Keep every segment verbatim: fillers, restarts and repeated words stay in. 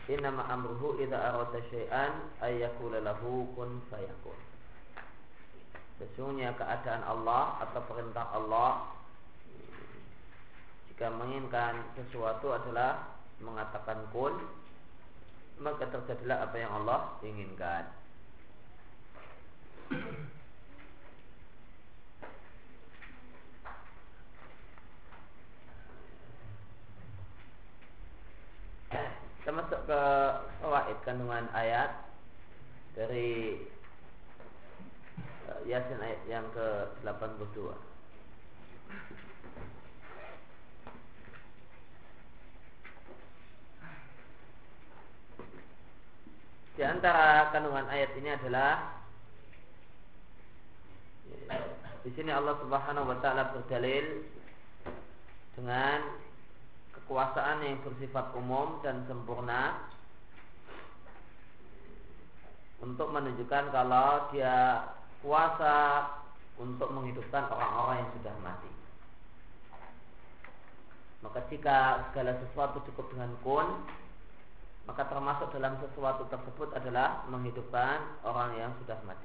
Innama amruhu idza arada syai'an ay yaqula lahu kun fayakun. Sesungguhnya keadaan Allah atau perintah Allah jika menginginkan sesuatu adalah mengatakan kun, maka terjadilah apa yang Allah inginkan. Kita masuk ke fawaid kandungan ayat dari Yasin ayat yang ke delapan puluh dua. Di antara kandungan ayat ini adalah di sini Allah Subhanahu wa taala berdalil dengan kekuasaan yang bersifat umum dan sempurna untuk menunjukkan kalau dia kuasa untuk menghidupkan orang-orang yang sudah mati. Maka jika segala sesuatu cukup dengan kun, maka termasuk dalam sesuatu tersebut adalah menghidupkan orang yang sudah mati.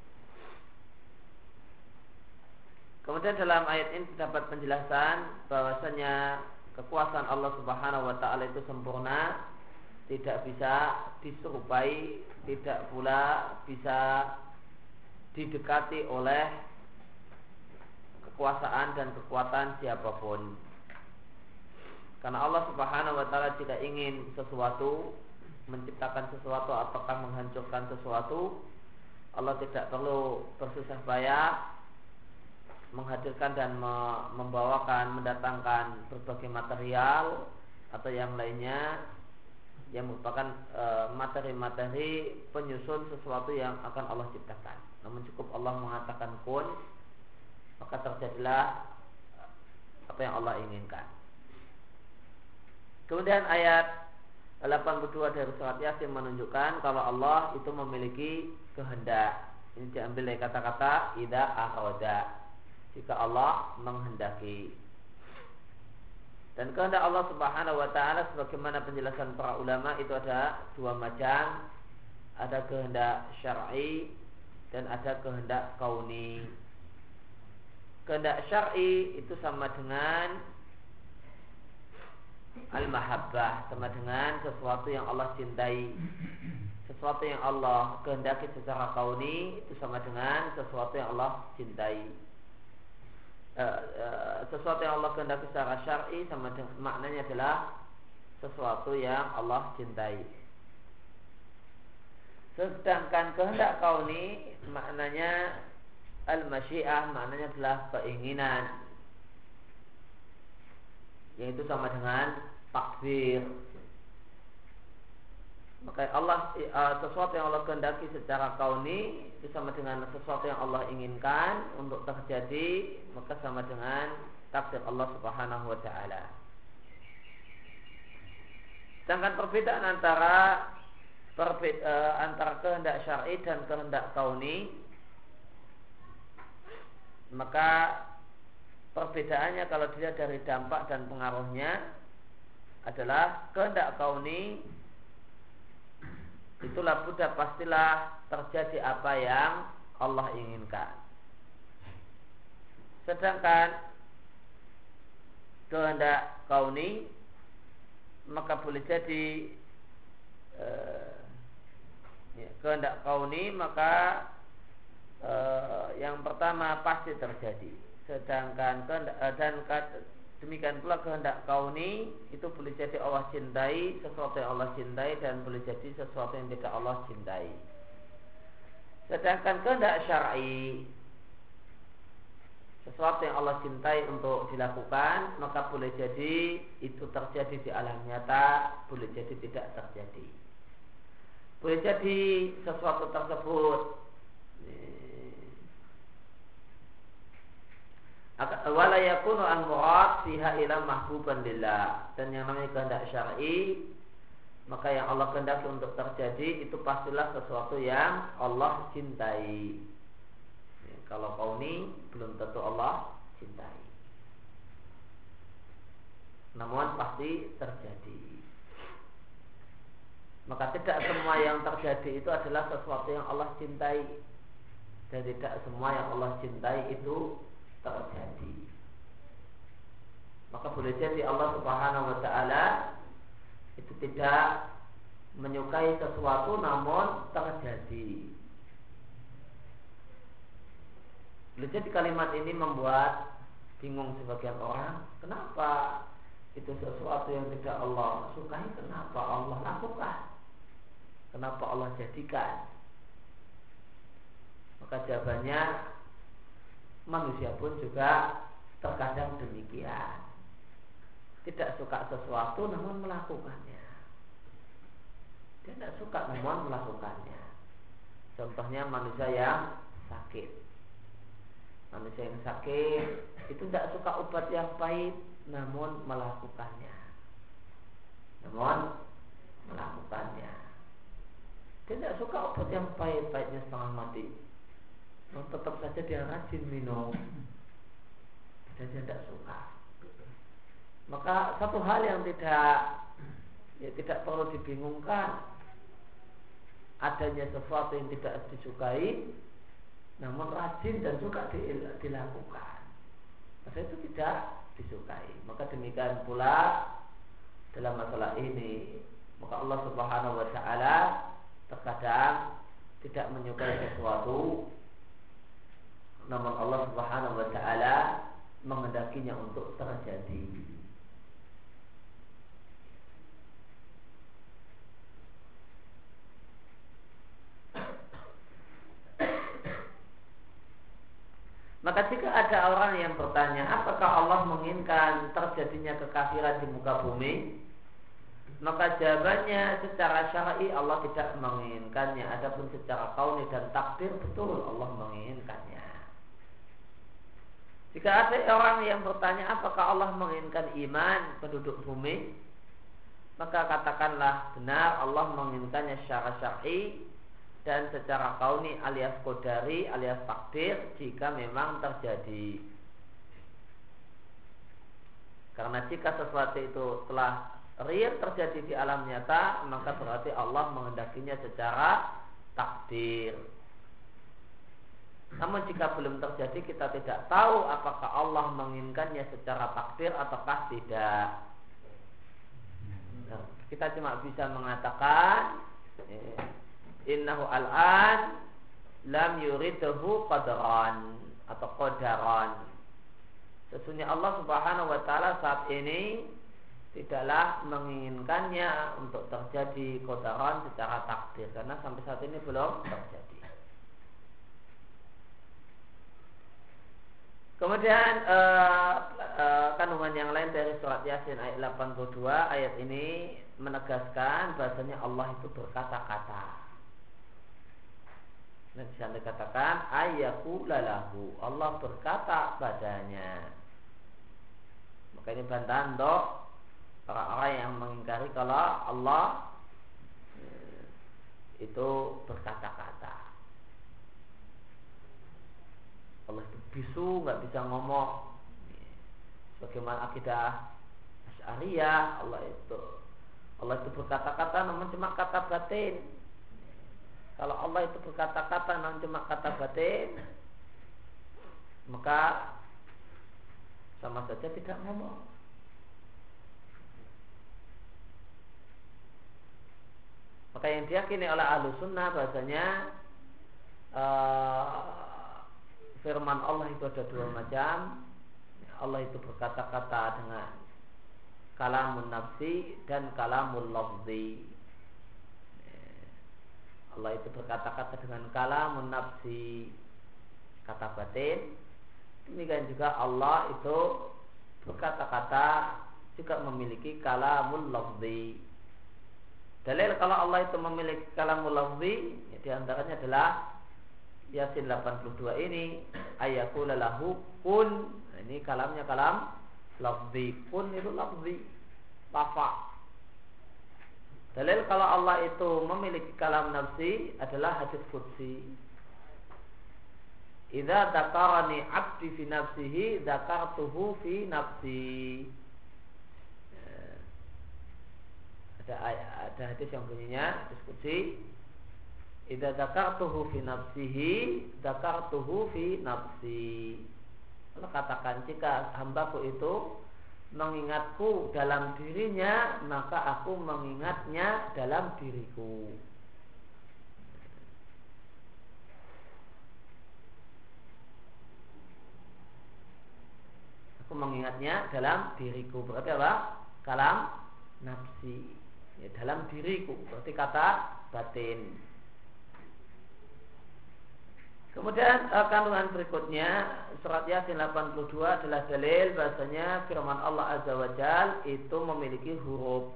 Kemudian dalam ayat ini terdapat penjelasan bahwasanya kekuasaan Allah Subhanahu wa taala itu sempurna, tidak bisa diserupai, tidak pula bisa didekati oleh kekuasaan dan kekuatan siapapun. Karena Allah Subhanahu wa taala jika ingin sesuatu, menciptakan sesuatu ataukah menghancurkan sesuatu, Allah tidak perlu bersusah payah menghadirkan dan membawakan, mendatangkan berbagai material atau yang lainnya yang merupakan e, materi-materi penyusun sesuatu yang akan Allah ciptakan. Namun cukup Allah mengatakan kun, maka terjadilah apa yang Allah inginkan. Kemudian ayat delapan puluh dua dari surat Yasin menunjukkan kalau Allah itu memiliki kehendak. Ini diambil dari kata-kata idza arada, jika Allah menghendaki. Dan kehendak Allah Subhanahu wa taala sebagaimana penjelasan para ulama itu ada dua macam. Ada kehendak syar'i dan ada kehendak kauni. Kehendak syar'i itu sama dengan al-mahabbah, sama dengan sesuatu yang Allah cintai. Sesuatu yang Allah kehendaki secara kauni itu sama dengan sesuatu yang Allah cintai. Uh, uh, sesuatu yang Allah kehendaki secara syar'i sama dengan maknanya adalah sesuatu yang Allah cintai. Sedangkan kehendak kauni maknanya al-masyiah, maknanya adalah keinginan, yaitu sama dengan takdir. Maka Allah uh, sesuatu yang Allah kehendaki secara kauni itu sama dengan sesuatu yang Allah inginkan untuk terjadi, maka sama dengan takdir Allah Subhanahu wa taala. Sedangkan perbedaan antara perbeda, uh, antara kehendak syar'i dan kehendak kauni, maka perbedaannya kalau dilihat dari dampak dan pengaruhnya adalah kehendak kauni itulah buddha pastilah terjadi apa yang Allah inginkan. Sedangkan kehendak kauni maka boleh jadi eh, ya, kehendak kauni maka eh, yang pertama pasti terjadi. Sedangkan kehendak, eh, dan demikian pula kehendak kauni itu boleh jadi Allah cintai sesuatu yang Allah cintai dan boleh jadi sesuatu yang tidak Allah cintai. Sedangkan kehendak syar'i sesuatu yang Allah cintai untuk dilakukan, maka boleh jadi itu terjadi di alam nyata, boleh jadi tidak terjadi. Boleh jadi sesuatu tersebut wala yakunu al-murad fiha ila mahbuban lillah, dan yang namanya kehendak syar'i maka yang Allah kehendaki untuk terjadi itu pastilah sesuatu yang Allah cintai. Ya, kalau kauni belum tentu Allah cintai, namun pasti terjadi. Maka tidak semua yang terjadi itu adalah sesuatu yang Allah cintai, dan tidak semua yang Allah cintai itu terjadi. Maka boleh jadi Allah Subhanahu wa taala itu tidak menyukai sesuatu namun terjadi. Boleh jadi kalimat ini membuat bingung sebagian orang, kenapa itu sesuatu yang tidak Allah sukai, kenapa Allah lakukan? Kenapa Allah jadikan? Maka jawabannya, manusia pun juga terkadang demikian. Tidak suka sesuatu namun melakukannya. Dia tidak suka namun melakukannya. Contohnya manusia yang sakit. Manusia yang sakit itu tidak suka obat yang pahit namun melakukannya. Namun melakukannya. Dia tidak suka obat yang pahit, pahitnya setengah mati. Namun tetap saja dia rajin minum. Dan dia tidak suka. Maka satu hal yang tidak ya tidak perlu dibingungkan, adanya sesuatu yang tidak disukai namun rajin dan suka dilakukan, maka itu tidak disukai. Maka demikian pula dalam masalah ini, maka Allah Subhanahu wa taala terkadang tidak menyukai sesuatu, namun Allah Subhanahu wa taala menghendakinya untuk terjadi. Maka jika ada orang yang bertanya, apakah Allah menginginkan terjadinya kekafiran di muka bumi? Maka jawabannya, secara syar'i Allah tidak menginginkannya. Adapun secara kauni dan takdir, betul Allah menginginkannya. Jika ada orang yang bertanya, apakah Allah menginginkan iman penduduk bumi? Maka katakanlah benar, Allah menginginkannya secara syar'i dan secara kauni alias qadari alias takdir jika memang terjadi. Karena jika sesuatu itu telah real terjadi di alam nyata, maka berarti Allah menghendakinya secara takdir. Namun jika belum terjadi, kita tidak tahu apakah Allah menginginkannya secara takdir ataukah tidak. Nah, kita cuma bisa mengatakan innahu al-an lam yuridhu qadran atau qadaran. Sesungguhnya Allah Subhanahu wa taala saat ini tidaklah menginginkannya untuk terjadi qadaran secara takdir, karena sampai saat ini belum terjadi. Kemudian uh, uh, kandungan yang lain dari surat Yasin ayat delapan puluh dua, ayat ini menegaskan bahasanya Allah itu berkata-kata. Dan bisa dikatakan ayyaku lalahu, Allah berkata padanya. Maka ini bantahan untuk orang-orang yang mengingkari kalau Allah itu berkata-kata. Allah itu bisu, nggak bisa ngomong. Sebagaimana akidah Asy'ariyah, Allah itu Allah itu berkata-kata namun cuma kata batin. Kalau Allah itu berkata-kata namun cuma kata batin, maka sama saja tidak ngomong. Maka yang diyakini oleh ahlu sunnah bahasanya uh, firman Allah itu ada dua macam. Allah itu berkata-kata dengan kalamun nafsi dan kalamul lafzi. Allah itu berkata-kata dengan kalamun nafsi, kata batin. Demikian juga Allah itu berkata-kata juga memiliki kalamul lafzi. Dalil kalau Allah itu memiliki kalamul lafzi, ya, diantaranya adalah Yasin delapan puluh dua ini, ayakula lahu kun. Nah, ini kalamnya kalam lafzi. Kun itu lafzi, lafaz. Dalil kalau Allah itu memiliki kalam nafsi adalah hadis qudsi. Idza dzakarani 'abdi fi nafsihi dzakartuhu fi nafsi. Ada ayat, ada hadis yang bunyinya diskusi. Idza dzakartuhu fi nafsihi, dzakartuhu fi nafsi. Allah katakan, jika hambaku itu mengingatku dalam dirinya, maka aku mengingatnya dalam diriku. Aku mengingatnya dalam diriku. Berarti apa? Kalam nafsi. Ya, dalam diriku. Berarti kata batin. Kemudian kandungan berikutnya, surat Yasin delapan puluh dua adalah dalil bahasanya firman Allah Azza wa Jal itu memiliki huruf.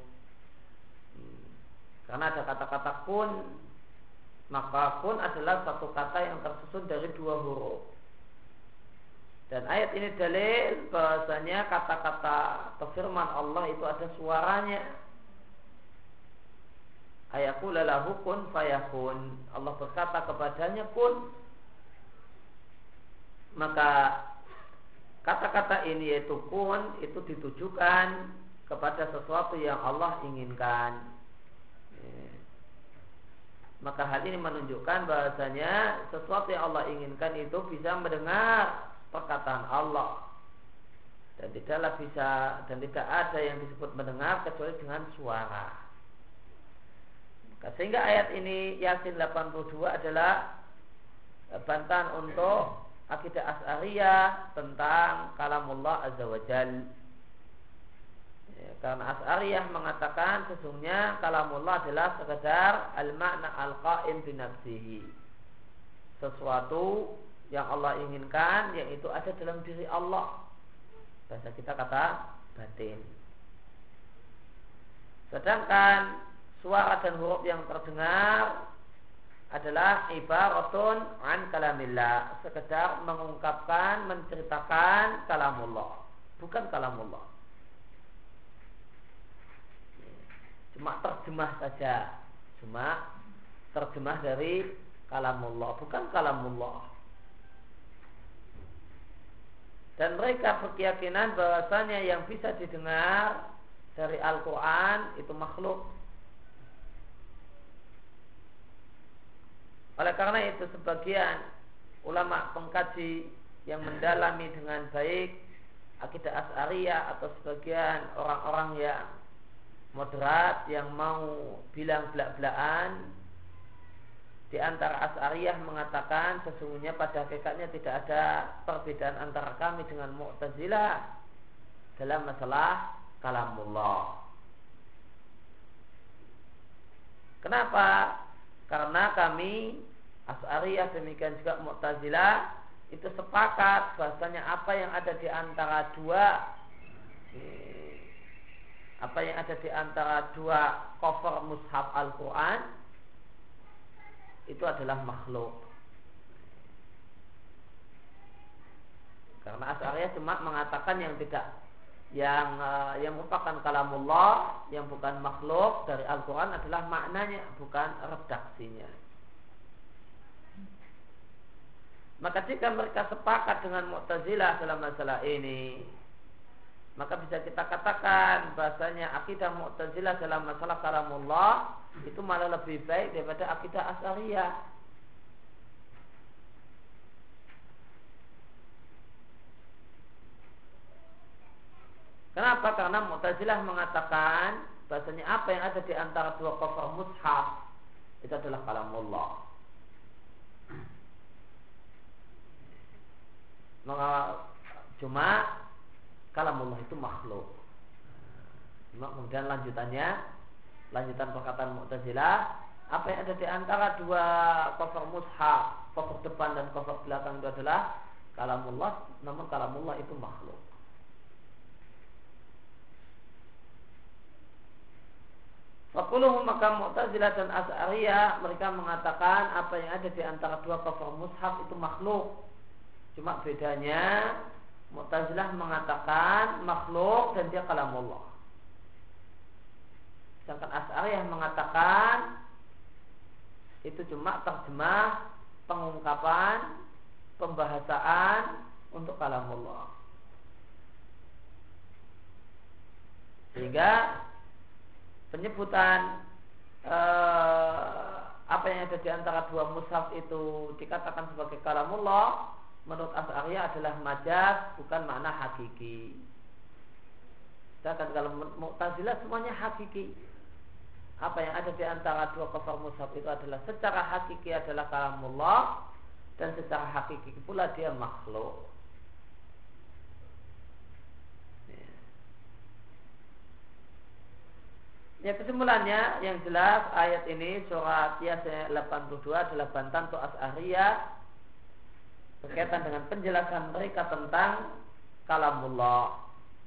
Karena ada kata-kata kun, maka kun adalah satu kata yang tersusun dari dua huruf. Dan ayat ini dalil bahasanya kata-kata atau firman Allah itu ada suaranya. Ayaqula lahu kun fayakun. Allah berkata kepadanya kun. Maka kata-kata ini yaitu kun itu ditujukan kepada sesuatu yang Allah inginkan. Maka hal ini menunjukkan bahasanya sesuatu yang Allah inginkan itu bisa mendengar perkataan Allah, dan tidaklah bisa dan tidak ada yang disebut mendengar kecuali dengan suara. Maka sehingga ayat ini Yasin delapan puluh dua adalah bantahan untuk akidah Asy'ariyah tentang kalamullah azza wa jal. Ya, karena Asy'ariyah mengatakan sesungguhnya kalamullah adalah sekedar al-ma'na al-qa'im bi nafsihi, sesuatu yang Allah inginkan yang itu ada dalam diri Allah. Bahasa kita kata batin. Sedangkan suara dan huruf yang terdengar adalah ibaratun an kalamillah, sekedar mengungkapkan, menceritakan kalamullah, bukan kalamullah. Cuma terjemah saja, cuma terjemah dari kalamullah, bukan kalamullah. Dan mereka berkeyakinan bahwasanya yang bisa didengar dari Al-Quran itu makhluk. Oleh karena itu sebagian ulama pengkaji yang mendalami dengan baik akidah Asy'ariyah atau sebagian orang-orang yang moderat yang mau bilang belak-belakan di antara Asy'ariyah mengatakan sesungguhnya pada hakikatnya tidak ada perbedaan antara kami dengan Mu'tazilah dalam masalah kalamullah. Kenapa? Karena kami Asy'ariyah demikian juga Mu'tazilah itu sepakat bahasanya apa yang ada di antara dua apa yang ada di antara dua cover mushaf Al-Quran itu adalah makhluk. Karena Asy'ariyah cuma mengatakan yang tidak yang uh, yang merupakan kalamullah yang bukan makhluk dari Al-Quran adalah maknanya, bukan redaksinya. Maka jika mereka sepakat dengan Mu'tazilah dalam masalah ini, maka bisa kita katakan bahasanya akidah Mu'tazilah dalam masalah kalamullah itu malah lebih baik daripada akidah Asy'ariyah. Kenapa? Karena Mu'tazilah mengatakan bahasanya apa yang ada di antara dua cover mushaf itu adalah kalamullah. Maka cuma kalamullah itu makhluk. Cuma kemudian lanjutannya, lanjutan perkataan Mu'tazilah, apa yang ada di antara dua cover mushaf, cover depan dan cover belakang itu adalah kalamullah, namun kalamullah itu makhluk. Fakuluhum maka Mu'tazilah dan Asy'ariyah mereka mengatakan apa yang ada di antara dua cover mushaf itu makhluk. Cuma bedanya Mu'tazilah mengatakan makhluk dan dia kalamullah. Sedangkan Asy'ariyah mengatakan itu cuma terjemah, pengungkapan, pembahasaan untuk kalamullah. Sehingga penyebutan eh, apa yang ada di antara dua mushaf itu dikatakan sebagai kalamullah, menurut Asy'ariyah adalah majaz, bukan makna hakiki. Sedangkan kalau Mu'tazilah semuanya hakiki. Apa yang ada di antara dua cover mushaf itu adalah secara hakiki adalah kalamullah, dan secara hakiki pula dia makhluk. Ya, kesimpulannya yang jelas ayat ini surat Yasin delapan puluh dua adalah bantahan untuk Asy'ariyah berkaitan dengan penjelasan mereka tentang kalamullah.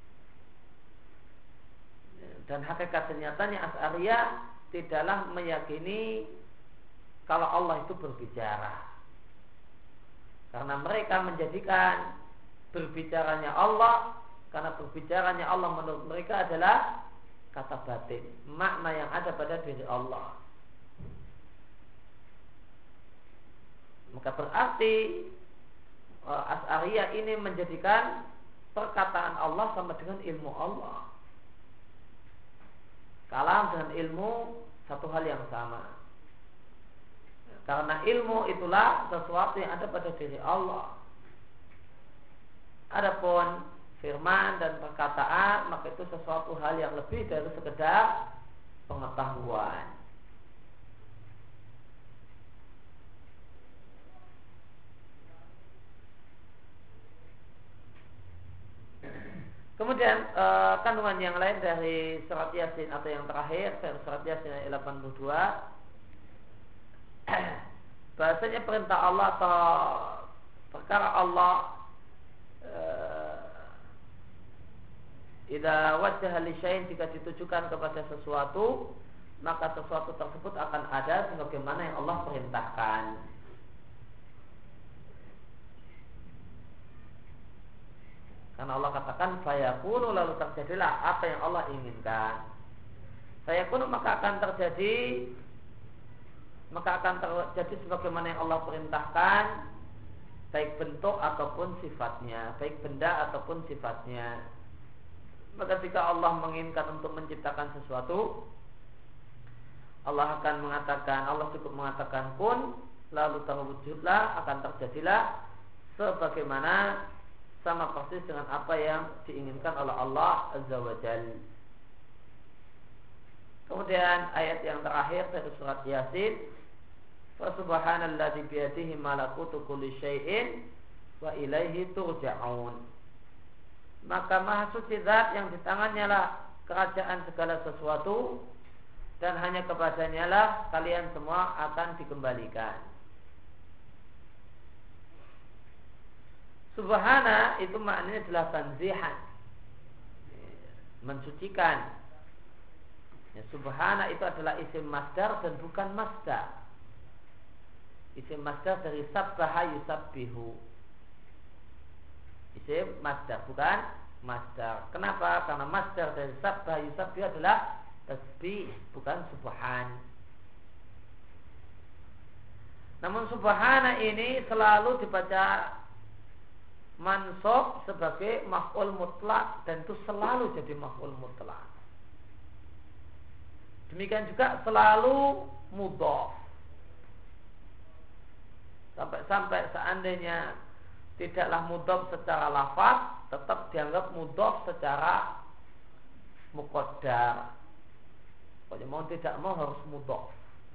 Dan hakikat nyatanya Asy'ariyah tidaklah meyakini kalau Allah itu berbicara, karena mereka menjadikan berbicaranya Allah, karena berbicaranya Allah menurut mereka adalah kata batin, makna yang ada pada diri Allah. Maka berarti Asy'ariyah ini menjadikan perkataan Allah sama dengan ilmu Allah. Kalam dengan ilmu satu hal yang sama. Karena ilmu itulah sesuatu yang ada pada diri Allah. Adapun firman dan perkataan, maka itu sesuatu hal yang lebih dari sekedar pengetahuan. Kemudian eh, kandungan yang lain dari surat Yasin atau yang terakhir dari surat Yasin ayat delapan puluh dua, bahasanya perintah Allah atau perkara Allah idza wajjaha li syai'in, jika ditujukan kepada sesuatu, maka sesuatu tersebut akan ada sebagaimana yang Allah perintahkan. Karena Allah katakan fayakunu, lalu terjadilah apa yang Allah inginkan. Fayakunu, maka akan terjadi maka akan terjadi sebagaimana yang Allah perintahkan, baik bentuk ataupun sifatnya, baik benda ataupun sifatnya. Maka jika Allah menginginkan untuk menciptakan sesuatu, Allah akan mengatakan, Allah cukup mengatakan kun, lalu terwujudlah, akan terjadilah sebagaimana sama persis dengan apa yang diinginkan oleh Allah Azza wa Jalla. Kemudian ayat yang terakhir dari surat Yasin, fa subhanalladzi biyadihi malakutu kulli syai'in wa ilaihi turja'un. Maka maha suci zat yang di tangannya lah kerajaan segala sesuatu, dan hanya kepadanya lah kalian semua akan dikembalikan. Subhana itu maknanya adalah tanzihan, mensucikan. Ya, subhana itu adalah isim masdar dan bukan masdar. Isim masdar dari sabbaha yusabbihu. Isim masdar bukan masdar. Kenapa? Karena masdar dari sabbaha yusabbihu adalah tasbih, bukan subhan. Namun subhana ini selalu dibaca mansub sebagai maf'ul mutlak, dan itu selalu jadi maf'ul mutlak. Demikian juga selalu mudhaf. Sampai-sampai seandainya tidaklah mudhaf secara lafaz, tetap dianggap mudhaf secara muqaddar. Pokoknya mau tidak mau harus mudhaf.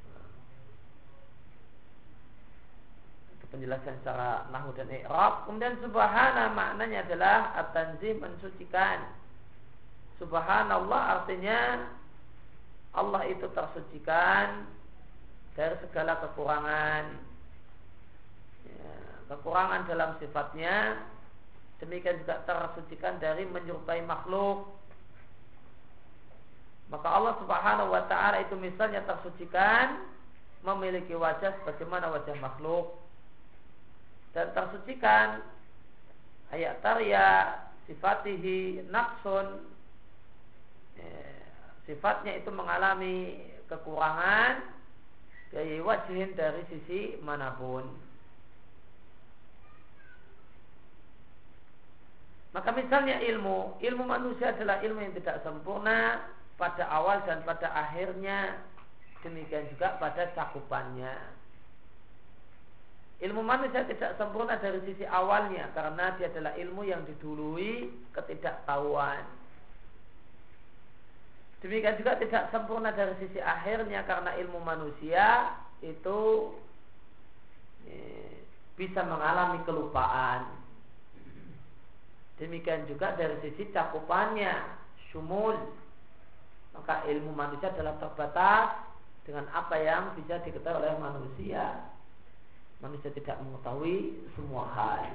Itu penjelasan secara nahwu dan i'rab. Kemudian subhana maknanya adalah at-tanzih, mensucikan. Subhanallah artinya Allah itu tersucikan dari segala kekurangan, ya, kekurangan dalam sifatnya. Demikian juga tersucikan dari menyerupai makhluk. Maka Allah Subhanahu wa ta'ala itu misalnya tersucikan memiliki wajah sebagaimana wajah makhluk, dan tersucikan ayat tarya sifatihi naqsun, ya, sifatnya itu mengalami kekurangan dari wajhin, dari sisi manapun. Maka misalnya ilmu, ilmu manusia adalah ilmu yang tidak sempurna, pada awal dan pada akhirnya, demikian juga pada cakupannya. Ilmu manusia tidak sempurna dari sisi awalnya karena dia adalah ilmu yang didului ketidaktahuan. Demikian juga tidak sempurna dari sisi akhirnya karena ilmu manusia itu eh, bisa mengalami kelupaan. Demikian juga dari sisi cakupannya, syumul. Maka ilmu manusia adalah terbatas dengan apa yang bisa diketahui oleh manusia. Manusia tidak mengetahui semua hal.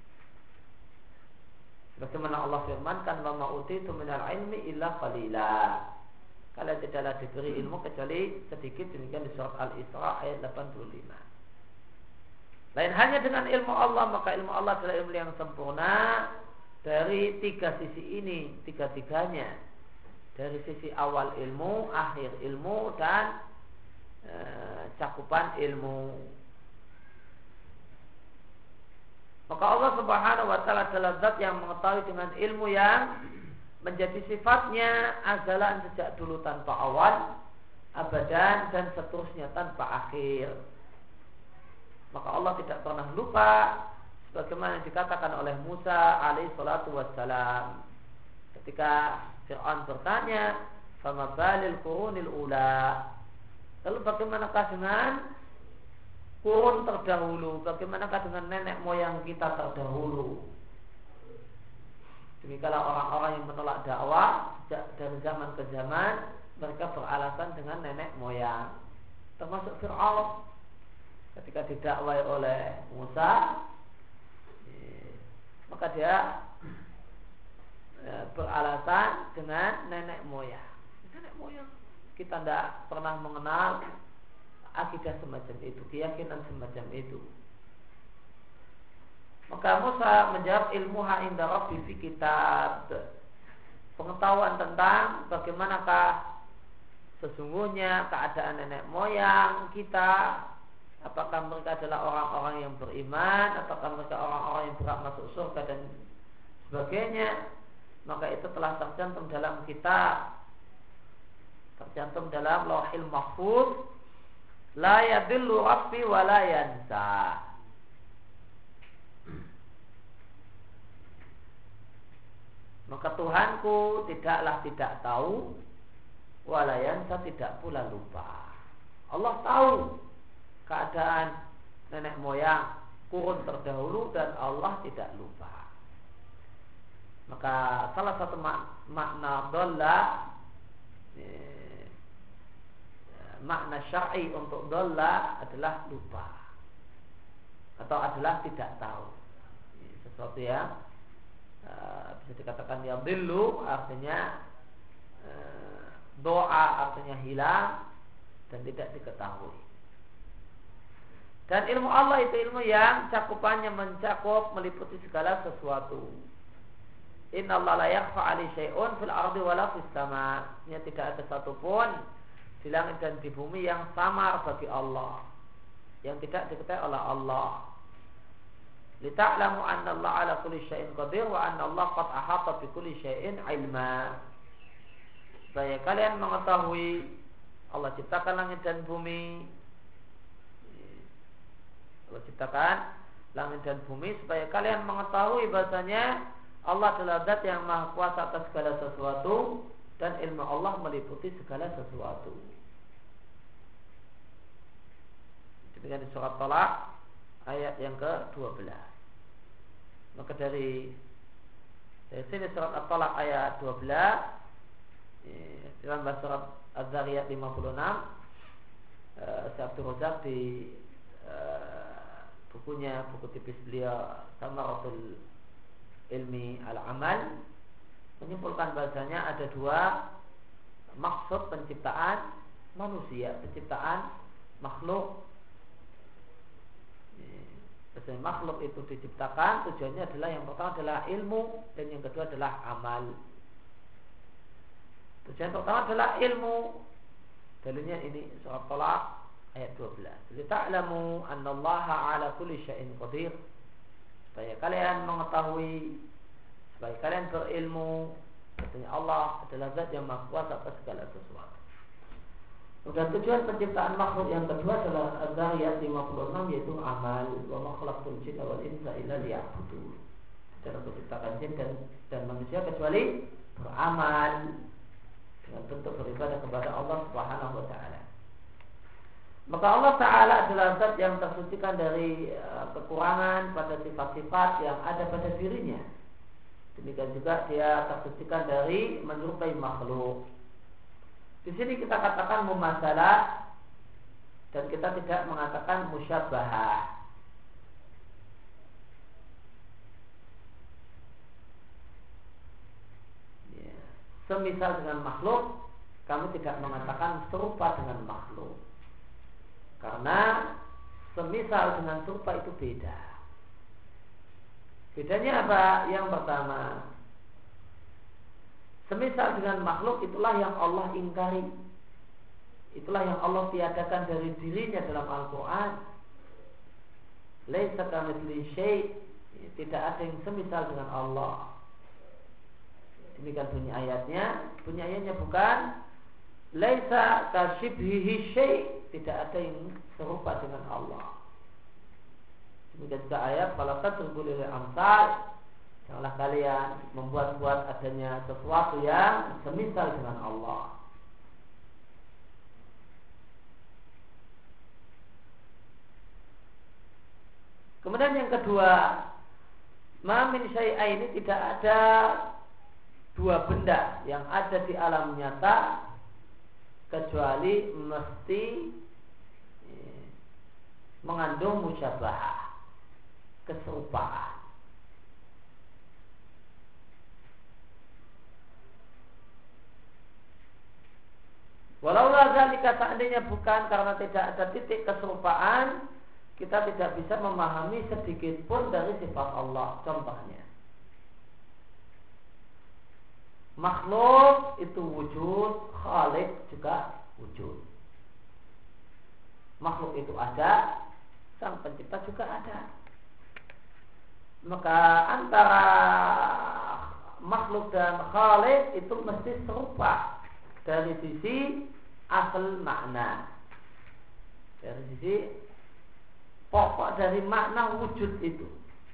Sebagaimana Allah firmankan, "Wa ma utitu minal ilmi illa qalila." Kalian tidaklah diberi ilmu kecuali sedikit, demikian di surat Al-Isra ayat delapan puluh lima. Lain hanya dengan ilmu Allah, maka ilmu Allah adalah ilmu yang sempurna dari tiga sisi ini, tiga-tiganya. Dari sisi awal ilmu, akhir ilmu, dan e, cakupan ilmu. Maka Allah Subhanahu wa ta'ala adalah zat yang mengetahui dengan ilmu yang menjadi sifatnya azalan sejak dulu tanpa awal, abadan, dan seterusnya tanpa akhir. Maka Allah tidak pernah lupa, sebagaimana dikatakan oleh Musa alaihi salatu wassalam ketika Fir'aun bertanya, "Fama balil qurunil ula?" Lalu bagaimanakah dengan kurun terdahulu, bagaimanakah dengan nenek moyang kita terdahulu? Demikianlah orang-orang yang menolak dakwah dari zaman ke zaman, mereka beralasan dengan nenek moyang. Termasuk Fir'aun ketika didakwai oleh Musa, maka dia beralasan dengan nenek moyang. Nenek moyang, kita tidak pernah mengenal akidah semacam itu, keyakinan semacam itu. Maka Musa menjawab, ilmuha inda rabbi fi kitab. Pengetahuan tentang bagaimanakah sesungguhnya keadaan nenek moyang kita, apakah mereka adalah orang-orang yang beriman, apakah mereka orang-orang yang berhak masuk surga dan sebagainya, maka itu telah tercantum dalam kitab, tercantum dalam Lauhil Mahfuz. La yadillu rabbi wa la yansa. Maka Tuhanku tidaklah tidak tahu, wa la yansa, tidak pula lupa. Allah tahu keadaan nenek moyang kurun terdahulu dan Allah tidak lupa. Maka salah satu mak- makna dhalla, eh, makna syar'i untuk dhalla adalah lupa atau adalah tidak tahu. Sesuatu yang uh, bisa dikatakan yang dhillu artinya uh, doa artinya hilang dan tidak diketahui. Dan ilmu Allah itu ilmu yang cakupannya mencakup meliputi segala sesuatu. Inna Allah la yakhfa 'alaihi syai'un fil ardi wala fis sama'. Tidak ada satupun di langit dan di bumi yang samar bagi Allah, yang tidak diketahui oleh Allah. Lita'lamu anna Allah 'ala kulli syai'in qadir wa anna Allah qad ahata bi kulli syai'in 'ilma. Supaya kalian mengetahui Allah ciptakan langit dan bumi. Allah ciptakan langit dan bumi supaya kalian mengetahui bahasanya Allah adalah zat yang maha kuasa atas segala sesuatu dan ilmu Allah meliputi segala sesuatu. Demikian di surat Talaq ayat yang ke dua belas. Maka dari dari sini surat At-Talaq ayat dua belas, dalam bahasa surat Az-Zariyat lima puluh enam, Syekh Abdul Razak di uh, bukunya, buku tipis beliau Samaratul Ilmi Al-Amal, menyimpulkan bahasanya ada dua maksud penciptaan manusia, penciptaan makhluk. Bahasanya makhluk itu diciptakan tujuannya adalah yang pertama adalah ilmu dan yang kedua adalah amal. Tujuan pertama adalah ilmu. Dalilnya ini surat Talaq ayat dua belas. Lita'lamu annallaha 'ala kulli syai'in qadir. Supaya kalian mengetahui, supaya kalian berilmu Artinya Allah adalah zat yang maha kuasa atas segala sesuatu. Dan tujuan penciptaan makhluk yang kedua adalah Az-Zariyat lima puluh enam, yaitu amal. Wa ma khalaqtul jinna wal insa illa liya'budun. Dalam menciptakan jin dan, dan manusia kecuali beramal dengan bentuk beribadah kepada Allah Subhanahu wa taala. Maka Allah Ta'ala adalah zat yang tersucikan dari uh, kekurangan pada sifat-sifat yang ada pada dirinya. Demikian juga dia tersucikan dari menyerupai makhluk. Di sini kita katakan mumasalah dan kita tidak mengatakan musyabbahah. Ya. Semisal dengan makhluk, kami tidak mengatakan serupa dengan makhluk. Karena semisal dengan serupa itu beda. Bedanya apa? Yang pertama, semisal dengan makhluk itulah yang Allah ingkari. Itulah yang Allah tiadakan dari dirinya dalam Al-Quran. Laisa kamitslihi syai', tidak ada yang semisal dengan Allah. Demikian bunyi ayatnya. Bunyi ayatnya bukan laisa kasyibhihi syai', tidak ada yang serupa dengan Allah. Demikian juga ayat fala tadribul lil amsal, janganlah kalian membuat-buat adanya sesuatu yang semisal dengan Allah. Kemudian yang kedua, ma min syai'aini, tidak ada dua benda yang ada di alam nyata kecuali mesti mengandung musyabahah, keserupaan. Walau zalika, seandainya bukan karena tidak ada titik keserupaan, kita tidak bisa memahami sedikit pun dari sifat Allah. Contohnya, makhluk itu wujud, khalik juga wujud. Makhluk itu ada, sang pencipta juga ada. Maka antara makhluk dan khalik itu mesti serupa dari sisi asal makna, dari sisi pokok dari makna wujud itu.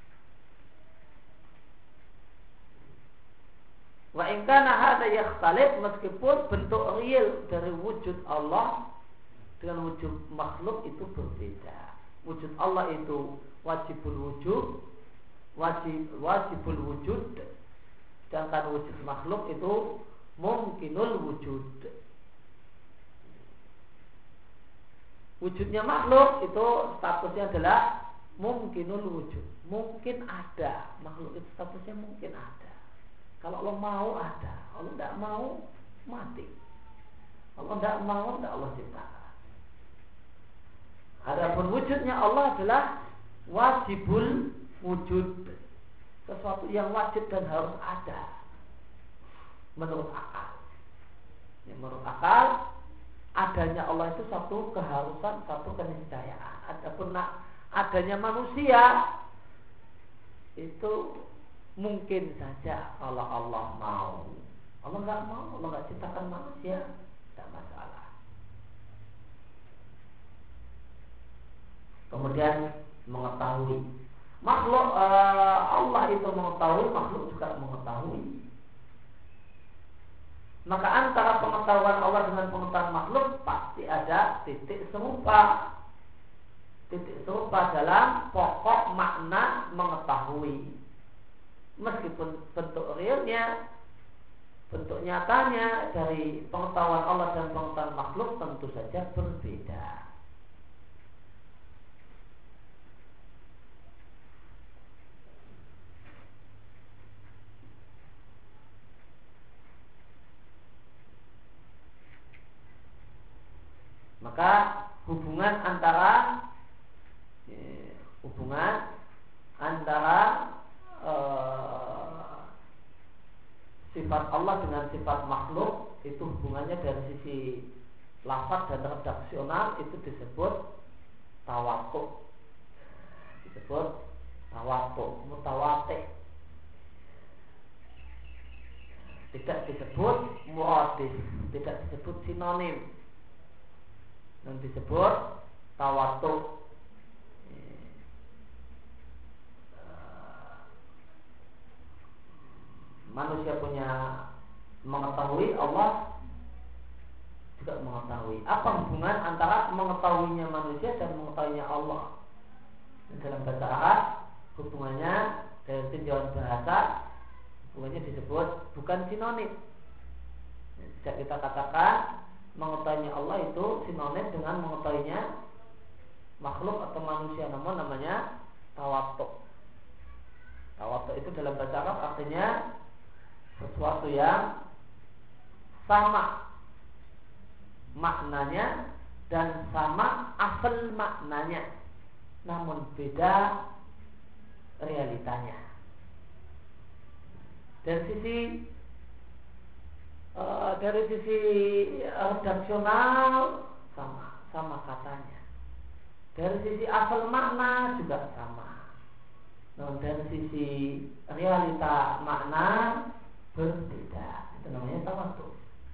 Wa in kana hadza yakhtalif, meskipun bentuk real dari wujud Allah dengan wujud makhluk itu berbeda. Wujud Allah itu wajibul wujud, wajib wajibul wujud, sedangkan wujud makhluk itu mungkinul wujud. Wujudnya makhluk itu statusnya adalah mungkinul wujud, mungkin ada. Makhluk itu statusnya mungkin ada. Kalau Allah mau ada, Allah tidak mau mati. Allah tidak mau, tidak Allah ciptakan. Adapun wujudnya Allah adalah wajibul wujud, sesuatu yang wajib dan harus ada menurut akal. Ya, menurut akal, adanya Allah itu satu keharusan, satu keniscayaan. Adapun adanya manusia itu mungkin saja kalau Allah mau. Allah nggak mau, Allah nggak ciptakan manusia, tidak masalah. Kemudian mengetahui makhluk, uh, Allah itu mengetahui, makhluk juga mengetahui. Maka antara pengetahuan Allah dengan pengetahuan makhluk pasti ada titik serupa. Titik serupa dalam pokok makna mengetahui. Meskipun bentuk realnya, bentuk nyatanya dari pengetahuan Allah dan pengetahuan makhluk tentu saja berbeda. Maka hubungan antara eh, hubungan antara eh, sifat Allah dengan sifat makhluk itu hubungannya dari sisi lafaz dan redaksional itu disebut tawatuk, disebut tawatuk, mutawatir. tidak disebut muradif, tidak disebut sinonim, dan disebut tawatuk. Manusia punya mengetahui, Allah juga mengetahui. Apa hubungan antara mengetahuinya manusia dan mengetahuinya Allah? Dan dalam bahasa Arab, hubungannya dari tinjauan bahasa, hubungannya disebut bukan sinonim. Tidak kita katakan mengetahuinya Allah itu sinonim dengan mengetahuinya makhluk atau manusia, namun namanya tawatuk. Tawatuk itu dalam bahasa Arab artinya sesuatu yang sama maknanya dan sama asal maknanya, namun beda realitanya. Dari sisi uh, dari sisi redaksional sama sama katanya. Dari sisi asal makna juga sama. Namun dari sisi realita makna berbeda. Itu namanya tawatuk.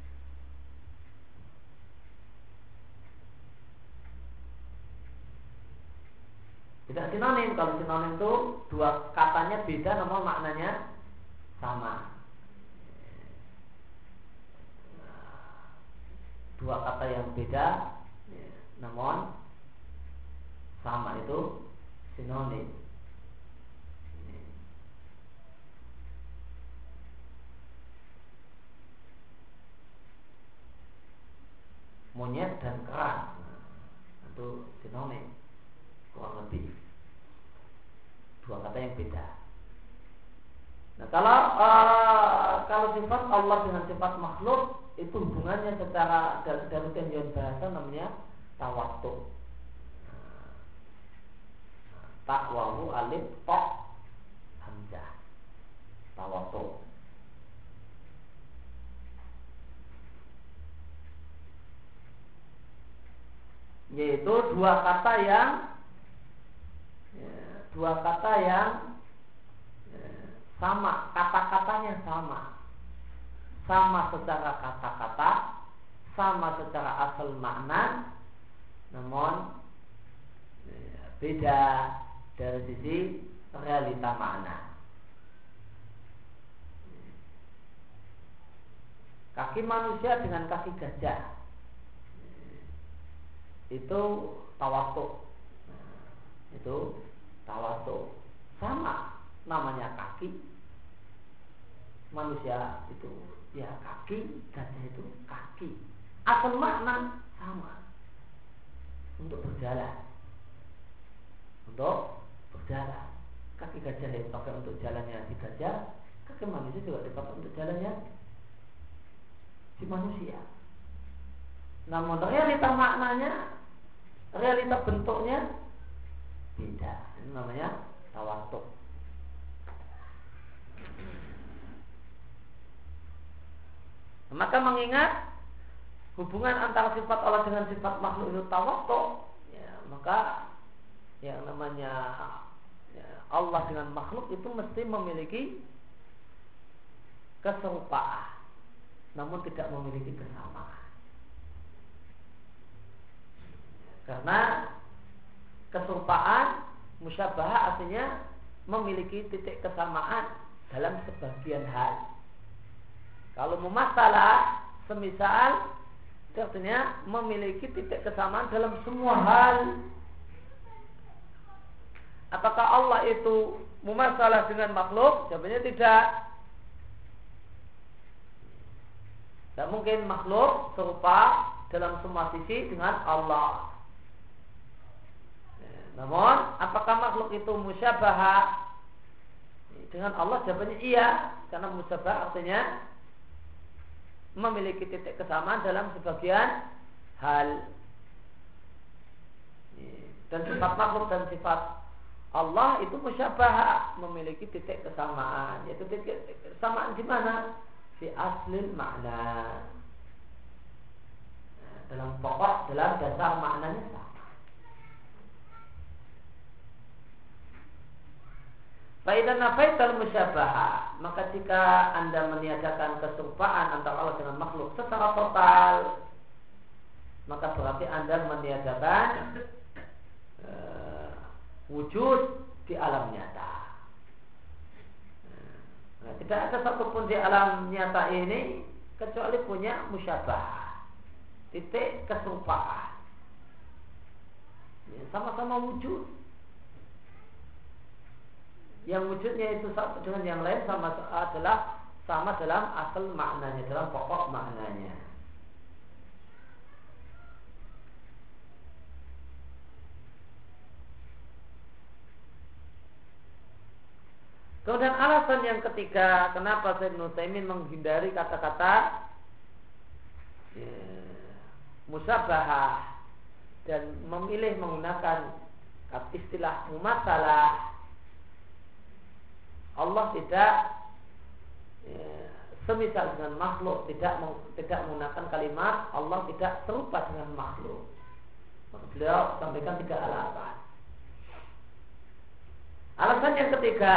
Tidak sinonim. Kalau sinonim itu dua katanya beda namun maknanya sama. Dua kata yang beda namun sama, itu sinonim. Monyet dan keras, itu sinonim, kurang lebih dua kata yang beda. Nah, kalau uh, kalau sifat Allah dengan sifat makhluk itu hubungannya secara dari, dari tinjauan bahasa namanya tawatuk. Tak wawu alif tok hamzah, tawatuk. Yaitu dua kata yang ya, dua kata yang ya, sama, kata-katanya sama, sama secara kata-kata, sama secara asal makna, namun ya, beda dari sisi realita makna. Kaki manusia dengan kaki gajah itu tawatuk. Nah, itu tawatuk. Sama, namanya kaki. Manusia itu ya kaki, gajah itu kaki. Asal makna sama. Untuk berjalan. Untuk berjalan. Kaki gajah dipakai untuk jalannya si gajah, kaki manusia juga dipakai untuk jalannya si manusia. Namun realita maknanya, realita bentuknya beda. Ini namanya tawatuk. Maka mengingat hubungan antara sifat Allah dengan sifat makhluk itu tawatuk, ya, maka yang namanya ya, Allah dengan makhluk itu mesti memiliki keserupaan, namun tidak memiliki kesamaan. Karena keserupaan musyabahah artinya memiliki titik kesamaan dalam sebagian hal. Kalau memasalah semisal artinya memiliki titik kesamaan dalam semua hal. Apakah Allah itu memasalah dengan makhluk? Jawabannya tidak. Tidak mungkin makhluk serupa dalam semua sisi dengan Allah. Namun, apakah makhluk itu musyabahah dengan Allah? Jawabannya iya, karena musyabahah artinya memiliki titik kesamaan dalam sebagian hal. Dan sifat makhluk dan sifat Allah itu musyabahah, memiliki titik kesamaan. Yaitu titik kesamaan di mana? Fi aslil makna. Dalam pokok, dalam dasar maknanya sama. Faidan nafaital musyabaha, maka jika Anda meniadakan keserupaan antara Allah dengan makhluk secara total, maka berarti Anda meniadakan uh, wujud di alam nyata. Nah, tidak ada satupun di alam nyata ini kecuali punya musyabah, titik keserupaan, sama-sama wujud. Yang wujudnya itu satu dengan yang lain sama adalah sama dalam asal maknanya, dalam pokok maknanya. Kemudian alasan yang ketiga, kenapa Syekh Ibnu Utsaimin menghindari kata-kata ya, musyabahah dan memilih menggunakan istilah mumatsalah. Allah tidak ya, semisal dengan makhluk, tidak tidak menggunakan kalimat Allah tidak serupa dengan makhluk. Maka beliau sampaikan tiga alasan. Alasan yang ketiga,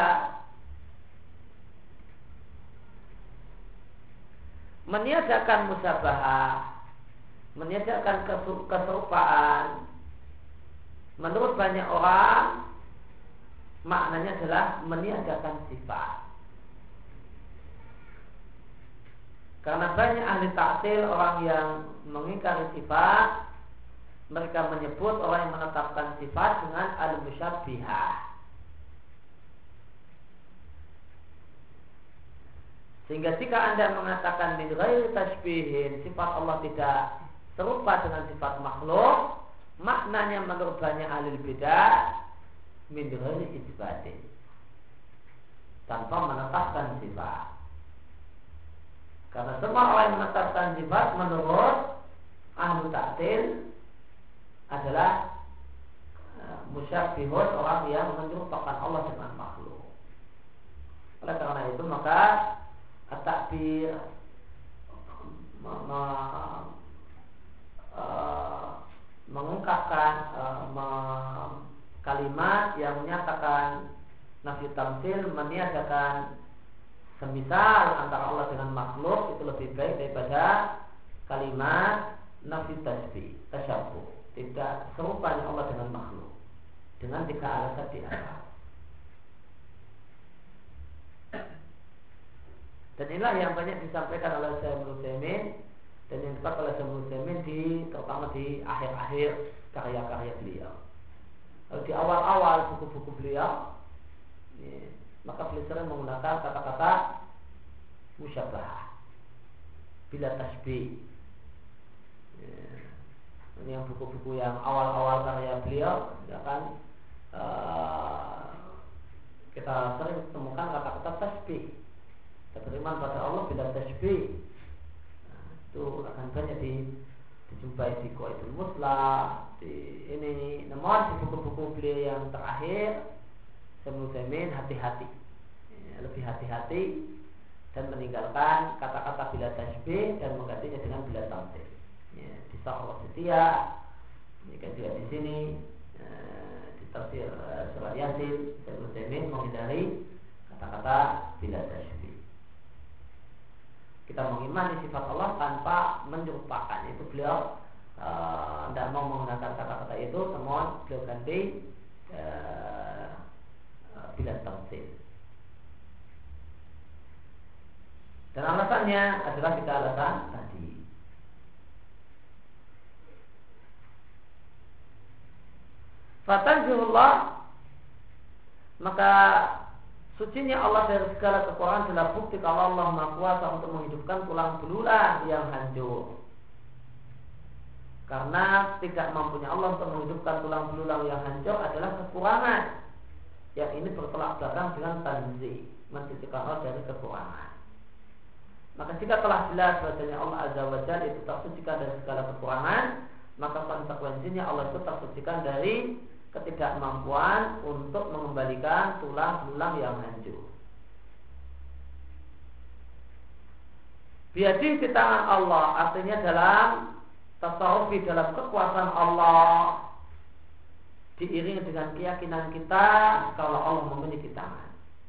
meniadakan musyabahah, meniadakan keserupaan, menurut banyak orang maknanya adalah meniadakan sifat. Karena banyak ahli ta'til, orang yang mengingkari sifat, mereka menyebut orang yang menetapkan sifat dengan al-musyabbihah. Sehingga jika Anda mengatakan min ghairi tashbihin, sifat Allah tidak serupa dengan sifat makhluk, maknanya menurut banyak ahli bidah min ghairi isbatin, tanpa menetapkan sifat. Karena semua orang yang menetapkan sifat menurut ahli ta'til adalah uh, musyabbihun, orang yang menyerupakan Allah dengan makhluk. Oleh karena itu maka at-ta'bir mengungkapkan uh, kalimat yang menyatakan nafi tamtsil, meniadakan semisal antara Allah dengan makhluk, itu lebih baik daripada kalimat nafi tasbih, tasyabbuh, tidak serupanya Allah dengan makhluk, dengan tiga alasan di atas. Dan inilah yang banyak disampaikan oleh Syekh Ibnu Utsaimin dan yang dipakai oleh Syekh Ibnu Utsaimin di terutama di akhir-akhir karya-karya beliau. Kalau di awal-awal buku-buku beliau, ya, maka beliau sering menggunakan kata-kata musyabahah bila tasbih. Ya, ini yang buku-buku yang awal-awal karya beliau, ya kan, uh, kita sering temukan kata-kata tasbih. Kita beriman pada Allah bila tasbih. Nah, itu akan banyak di dijumpai di Qaidul Muslah, di ini, namun di buku-buku beliau yang terakhir Syekh Ibnu Utsaimin hati-hati, ya, lebih hati-hati dan meninggalkan kata-kata bila tasbih dan menggantinya dengan bila tamtsil. Ya, di Allah setia, ini kan juga di sini ya, di tafsir uh, surat Yasin Syekh Ibnu Utsaimin menghindari kata-kata bila tasbih. Kita mengimani sifat Allah tanpa menyerupakan, itu beliau tidak uh, mau menggunakan kata-kata itu, namun beliau ganti uh, uh, bila tamtsil. Dan alasannya adalah tiga alasan tadi. Fatanzihullah, maka sucinya Allah dari segala kekurangan adalah bukti kalau Allah Maha Kuasa untuk menghidupkan tulang belulang yang hancur. Karena tidak mampunya Allah untuk menghidupkan tulang belulang yang hancur adalah kekurangan, yang ini bertolak belakang dengan tanzih, mensucikan Allah dari kekurangan. Maka jika telah jelas bahwasanya Allah Azza wa Jalla itu tersucikan dari segala kekurangan, maka konsekuensinya Allah itu tersucikan dari ketidakmampuan untuk mengembalikan tulang belulang yang hancur. Biadi di tangan Allah, artinya dalam tasawuf, dalam kekuasaan Allah, diiringi dengan keyakinan kita kalau Allah memiliki tangan.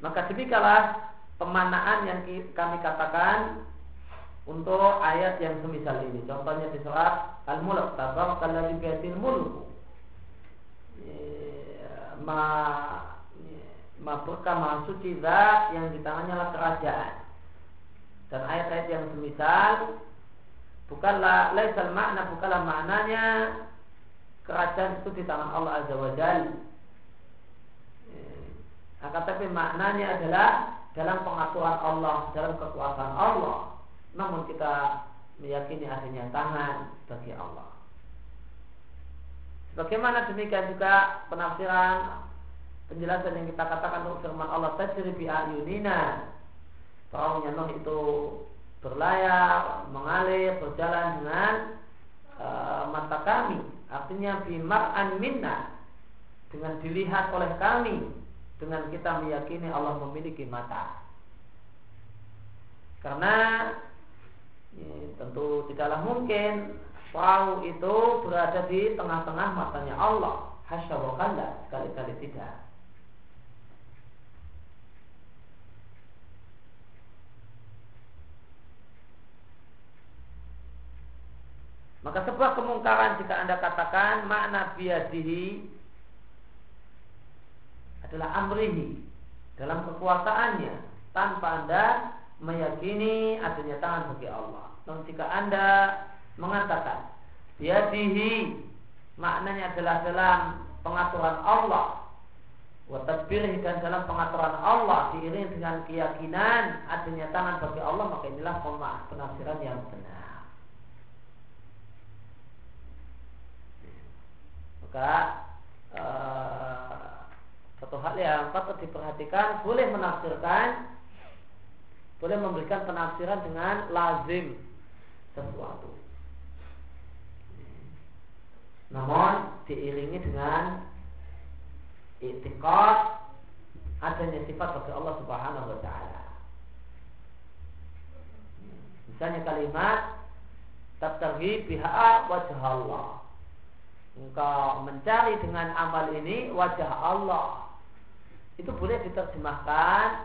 Maka demikianlah pemanaan yang kami katakan untuk ayat yang semisal ini. Contohnya di surat Al-Mulk, tabarakalladzi biyadihil mulku. Ma ma berkah maha suci zat yang di tangannya lah kerajaan. Dan ayat-ayat yang semisal bukanlah laisal makna, bukanlah maknanya kerajaan itu di tangan Allah Azza wa Jalla. Akan tapi maknanya adalah dalam pengaturan Allah, dalam kekuasaan Allah. Namun kita meyakini adanya tangan bagi Allah. Bagaimana demikian juga penafsiran penjelasan yang kita katakan untuk firman Allah tajri bi ayunina. Perahunya Nuh itu berlayar, mengalir, berjalan dengan uh, mata kami. Artinya bimar'an minna, dengan dilihat oleh kami, dengan kita meyakini Allah memiliki mata. Karena ini tentu tidaklah mungkin perahu itu berada di tengah-tengah matanya Allah. Hasya wa kalla, sekali-kali tidak. Maka sebuah kemungkaran jika Anda katakan makna biyadihi adalah amrihi, dalam kekuasaannya, tanpa Anda meyakini adanya tangan bagi Allah. Namun jika Anda mengatakan biyadihi, maknanya adalah dalam pengaturan Allah, wa tadbirih, dan dalam pengaturan Allah diiringi dengan keyakinan adanya tangan bagi Allah, maka inilah penafsiran yang benar. Maka uh, satu hal yang patut diperhatikan, boleh menafsirkan, boleh memberikan penafsiran dengan lazim sesuatu, namun diiringi dengan i'tiqad adanya sifat bagi Allah Subhanahu wa taala. Misalnya kalimat tabtaghi biha wajh Allah. Engkau mencari dengan amal ini wajah Allah. Itu boleh diterjemahkan,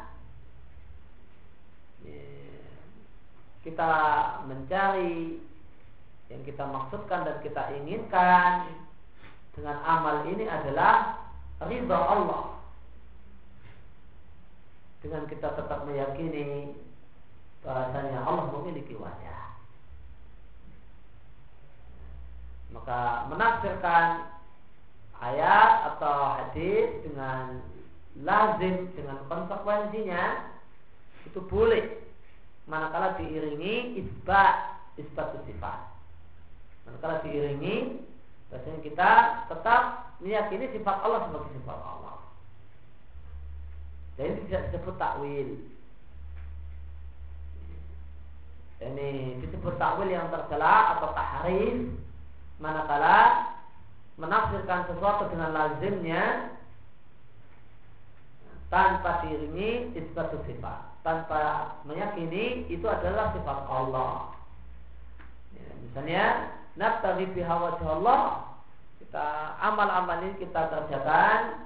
kita mencari yang kita maksudkan dan kita inginkan dengan amal ini adalah ridha Allah. Dengan kita tetap meyakini bahasanya Allah memiliki wajah, maka menafsirkan ayat atau hadis dengan lazim, dengan konsekuensinya, itu boleh, manakala diiringi isbat, isbat sifat. Manakala diiringi, bahasanya kita tetap meyakini sifat Allah sebagai sifat Allah. Dan ini tidak disebut takwil. Ini disebut takwil yang tercela atau tahrif, manakala menafsirkan sesuatu dengan lazimnya tanpa diiringi isbat sifat, tanpa meyakini itu adalah sifat Allah. Ya, misalnya nabtaghi biha wajh Allah, kita amal-amal ini kita kerjakan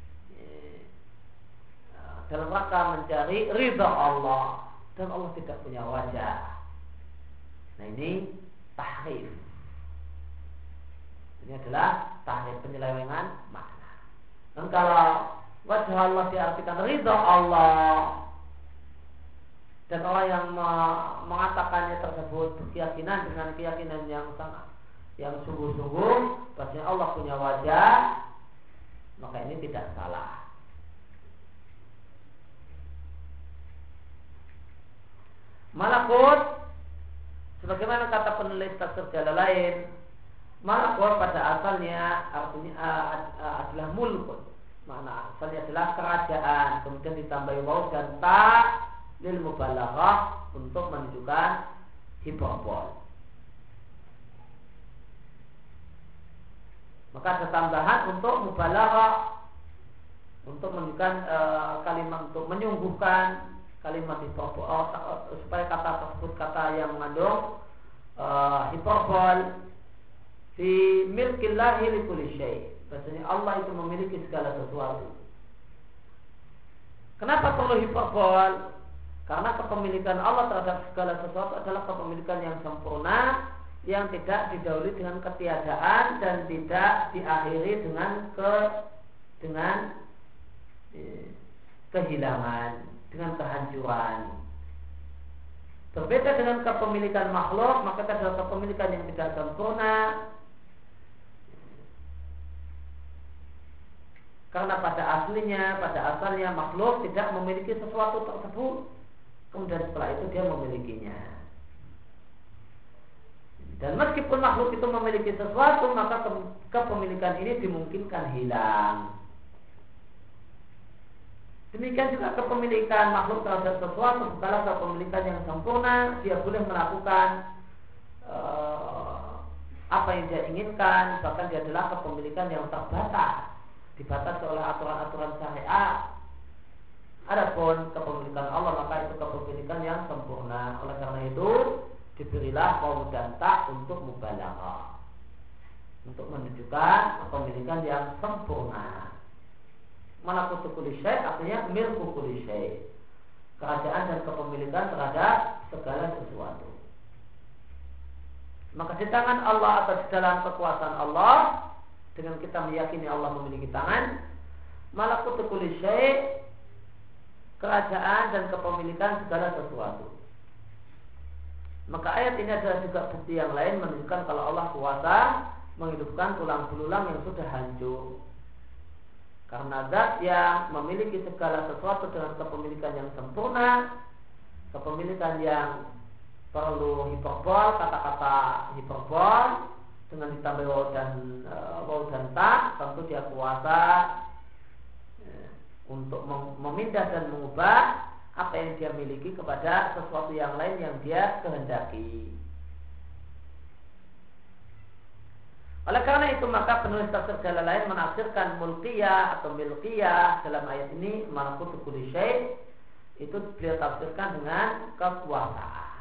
ya, dalam rangka mencari ridha Allah, dan Allah tidak punya wajah. Nah, ini tahrif. Ini adalah tahrif, penyelewengan makna. Dan kalau wajah Allah diartikan ridha Allah, dan orang yang mengatakannya tersebut berkeyakinan dengan keyakinan yang sangat, yang sungguh-sungguh bahwasanya Allah punya wajah, maka ini tidak salah. Malakut, sebagaimana kata penulis tafsir Jalalain, malakut pada asalnya artinya adalah mulkun. Makna asalnya adalah kerajaan, kemudian ditambahi waw dan ta lil mubalaghah untuk menunjukkan hiperbol. Maka ada tambahan untuk mubalaghah, untuk menunjukkan e, kalimat, untuk menyungguhkan kalimat hiperbol, oh, supaya kata tersebut kata yang mengandung e, hiperbol. Fi milkillahi li kulli syai'. Bahasanya Allah itu memiliki segala sesuatu. Kenapa perlu hiperbol? Karena kepemilikan Allah terhadap segala sesuatu adalah kepemilikan yang sempurna, yang tidak didahului dengan ketiadaan dan tidak diakhiri dengan ke dengan eh, kehilangan, dengan kehancuran. Berbeda dengan kepemilikan makhluk, maka adalah kepemilikan yang tidak sempurna. Karena pada aslinya, pada asalnya makhluk tidak memiliki sesuatu tersebut. Kemudian setelah itu dia memilikinya. Dan meskipun makhluk itu memiliki sesuatu, maka kepemilikan ini dimungkinkan hilang. Demikian juga kepemilikan makhluk terhadap sesuatu bukanlah kepemilikan yang sempurna. Dia boleh melakukan uh, apa yang dia inginkan, bahkan dia adalah kepemilikan yang terbatas, dibatasi oleh aturan-aturan syariat. Adapun kepemilikan Allah maka itu kepemilikan yang sempurna. Oleh karena itu diberilah qaul dan ta untuk mubalaghah, untuk menunjukkan kepemilikan yang sempurna. Malakutu kulli syai' artinya milku kulli syai', kerajaan dan kepemilikan terhadap segala sesuatu. Maka di tangan Allah atau di dalam kekuasaan Allah, dengan kita meyakini Allah memiliki tangan, malakutu kulli syai', kerajaan dan kepemilikan segala sesuatu. Maka ayat ini adalah juga bukti yang lain menunjukkan kalau Allah kuasa menghidupkan tulang belulang yang sudah hancur. Karena zat yang memiliki segala sesuatu dengan kepemilikan yang sempurna, kepemilikan yang perlu hiperbol, kata-kata hiperbol dengan ditambah waw dan waw dan ta, tentu dia kuasa untuk memindah dan mengubah apa yang dia miliki kepada sesuatu yang lain yang dia kehendaki. Oleh karena itu maka penulis tafsir Jalalain menafsirkan mulkiyah atau milkiyah dalam ayat ini malakutu kulli syai' itu beliau tafsirkan dengan kekuasaan.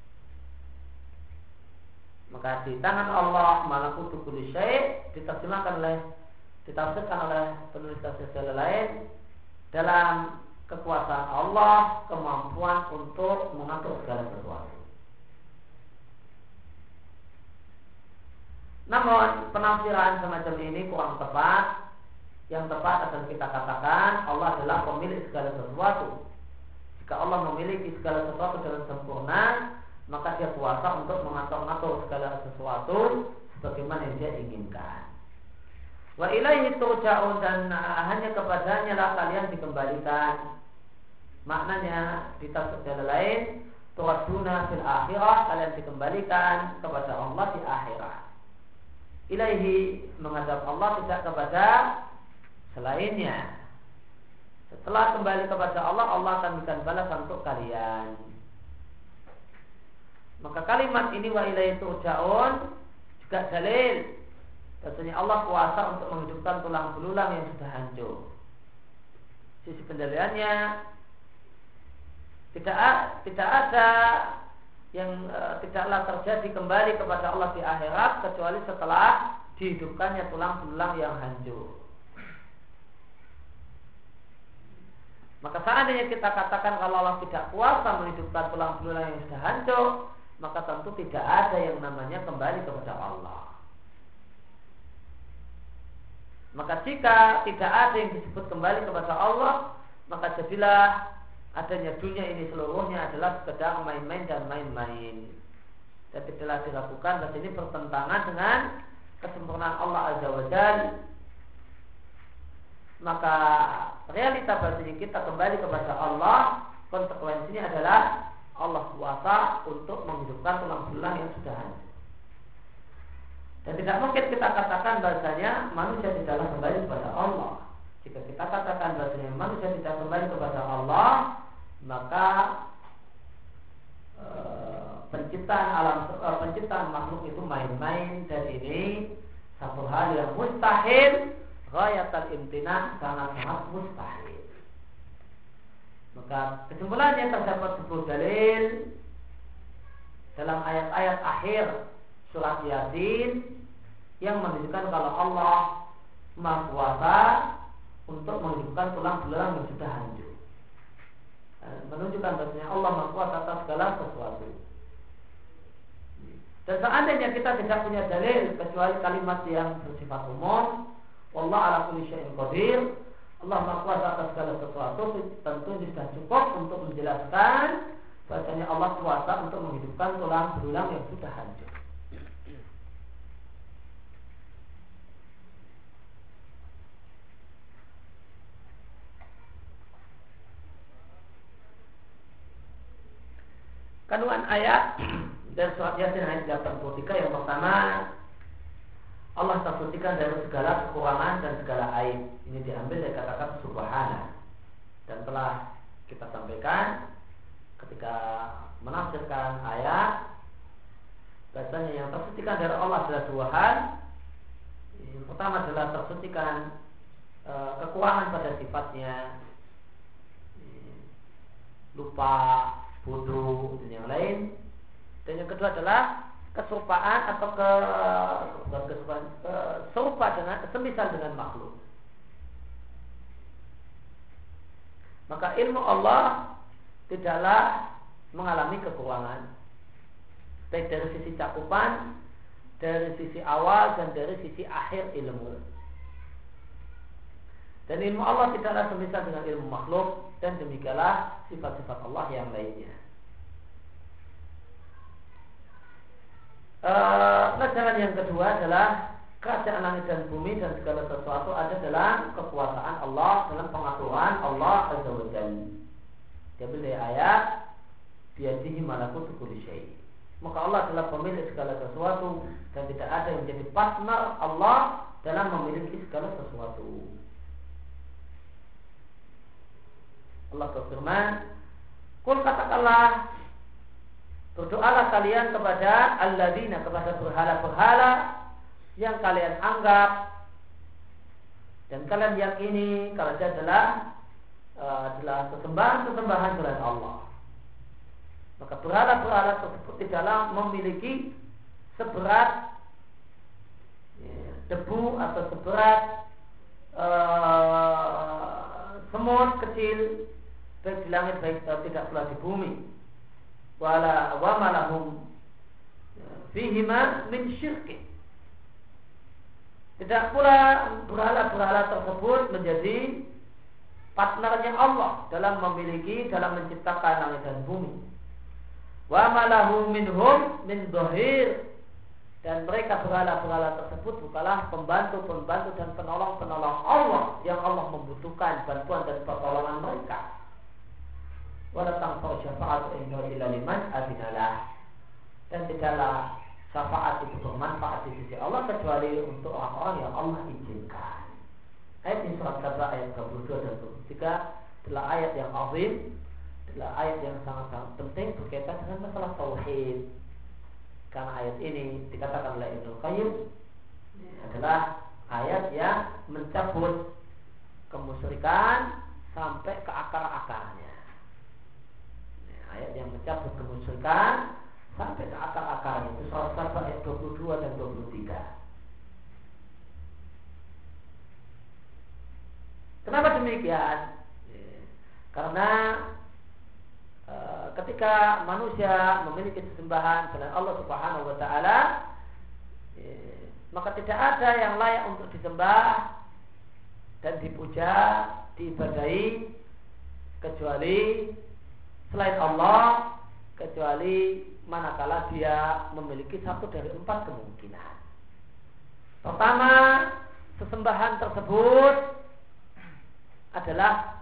Maka di tangan Allah malakutu kulli syai' ditafsirkan oleh ditafsirkan oleh penulis tafsir Jalalain dalam kekuasaan Allah, kemampuan untuk mengatur segala sesuatu. Namun penafsiran semacam ini kurang tepat. Yang tepat adalah kita katakan Allah adalah pemilik segala sesuatu. Jika Allah memiliki segala sesuatu dengan sempurna, maka dia kuasa untuk mengatur-ngatur segala sesuatu sebagaimana yang dia inginkan. Wa ilaihi turja'un, dan hanya kepadanya lah kalian dikembalikan. Maknanya di tafsir lain, turaduna fil akhirah, kalian dikembalikan kepada Allah di akhirat. Ilaihi menghadap Allah, tidak kepada selainnya. Setelah kembali kepada Allah, Allah akan berikan balasan untuk kalian. Maka kalimat ini wa ilaihi turja'un juga dalil bahwasanya Allah kuasa untuk menghidupkan tulang belulang yang sudah hancur. Sisi pendalilannya tidak tidak ada yang e, tidaklah terjadi kembali kepada Allah di akhirat kecuali setelah dihidupkannya tulang belulang yang hancur. Maka seandainya kita katakan kalau Allah tidak kuasa menghidupkan tulang belulang yang sudah hancur, maka tentu tidak ada yang namanya kembali kepada Allah. Maka jika tidak ada yang disebut kembali kepada Allah, maka jadilah adanya dunia ini seluruhnya adalah sekedar main-main dan main-main. Dan tidaklah dilakukan, dan ini bertentangan dengan kesempurnaan Allah Azza wa Jalla. Maka realita bahasanya kita kembali kepada Allah, konsekuensinya adalah Allah kuasa untuk menghidupkan tulang belulang yang sudah hancur. Dan tidak mungkin kita katakan bahasanya manusia tidaklah kembali kepada Allah. Jika kita katakan bahasanya manusia tidak kembali kepada Allah, maka e, penciptaan alam, e, penciptaan makhluk itu main-main, dan ini satu hal yang mustahil, ghayatul imtina, sangat-sangat mustahil. Maka kesimpulannya terdapat sebuah dalil dalam ayat-ayat akhir surat Yasin yang menunjukkan kalau Allah Maha Kuasa untuk menghidupkan tulang belulang yang sudah hancur. menunjukkan bahwasanya Allah Maha Kuasa atas segala sesuatu. Dan seandainya kita tidak punya dalil kecuali kalimat yang bersifat umum, wallahu ala kulli syai'in qadir, Allah Maha Kuasa atas segala sesuatu, tentu sudah cukup untuk menjelaskan bahwasanya Allah kuasa untuk menghidupkan tulang belulang yang sudah hancur. Kandungan ayat dan surat Yasin ayat delapan puluh tiga yang pertama, Allah tersucikan dari segala kekurangan dan segala aib. Ini diambil dari kata-kata subhana. Dan telah kita sampaikan ketika menafsirkan ayat, bahasanya yang tersucikan dari Allah adalah dua hal. Yang pertama adalah tersucikan e, kekurangan pada sifatnya, lupa, bodoh dan yang lain. Dan yang kedua adalah keserupaan atau ke bukan keserupaan, ke, serupa dengan semisal dengan makhluk. Maka ilmu Allah tidaklah mengalami kekurangan, baik dari sisi cakupan, dari sisi awal dan dari sisi akhir ilmu. Dan ilmu Allah tidaklah semisal dengan ilmu makhluk, dan demikianlah sifat-sifat Allah yang lainnya. Pelajaran uh, yang kedua adalah kerajaan langit dan bumi dan segala sesuatu ada dalam kekuasaan Allah, dalam pengaturan Allah Azza wa Jalla. Diambil dari ayat biyadihi malakutu kulli syai'. Maka Allah adalah pemilik segala sesuatu dan tidak ada yang menjadi partner Allah dalam memiliki segala sesuatu. Allah berfirman, "Qul katakanlah, berdoalah kalian kepada alladzina, kepada berhala-berhala yang kalian anggap dan kalian yakini kalau dia adalah uh, adalah sesembahan-sesembahan selain Allah." Maka berhala-berhala tersebut tidaklah memiliki seberat ya, debu atau seberat uh, semut kecil baik di langit baik uh, tidak pula di bumi. Wala wa malahum fihima min syirki. Tidak pula berhala-berhala tersebut menjadi partnernya Allah dalam memiliki, dalam menciptakan langit dan bumi. Wa malahu minhum min dhahir. Dan mereka berhala-berhala tersebut bukanlah pembantu-pembantu dan penolong-penolong Allah yang Allah membutuhkan bantuan dan pertolongan mereka. Wala tanfa'u syafa'atu illa liman adinalah. Dan tidaklah syafaat itu bermanfaat di sisi Allah kecuali untuk orang-orang yang Allah izinkan. Ayat ini surat Saba ayat dua puluh dua dan dua puluh tiga adalah ayat yang azim, adalah ayat yang sangat-sangat penting berkaitan dengan masalah tauhid. Karena ayat ini dikatakan oleh Ibnu Qayyim adalah ayat yang mencabut kemusyrikan sampai ke akar-akarnya. Ayat yang mencabut kemusyrikan sampai ke akar-akarnya. Itu surat Saba ayat dua puluh dua dan dua puluh tiga. Kenapa demikian? Karena e, ketika manusia memiliki sesembahan selain Allah Subhanahu wa taala, e, maka tidak ada yang layak untuk disembah dan dipuja, diibadahi kecuali selain Allah, kecuali manakala dia memiliki satu dari empat kemungkinan. Pertama, sesembahan tersebut adalah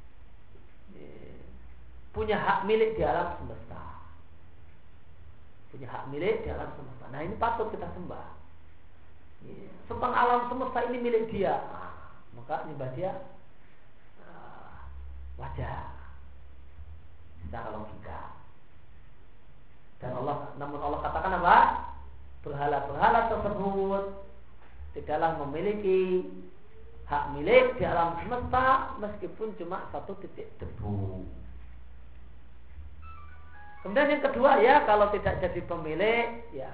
punya hak milik di alam semesta. Punya hak milik di alam semesta. Nah, ini patut kita sembah. Sepang alam semesta ini milik dia. Nah, maka nyembah dia uh, wajar secara logika. Dan Allah, namun Allah katakan apa? Berhala-berhala tersebut tidaklah memiliki hak milik di alam semesta meskipun cuma satu titik debu. Kemudian yang kedua, ya kalau tidak jadi pemilik, ya,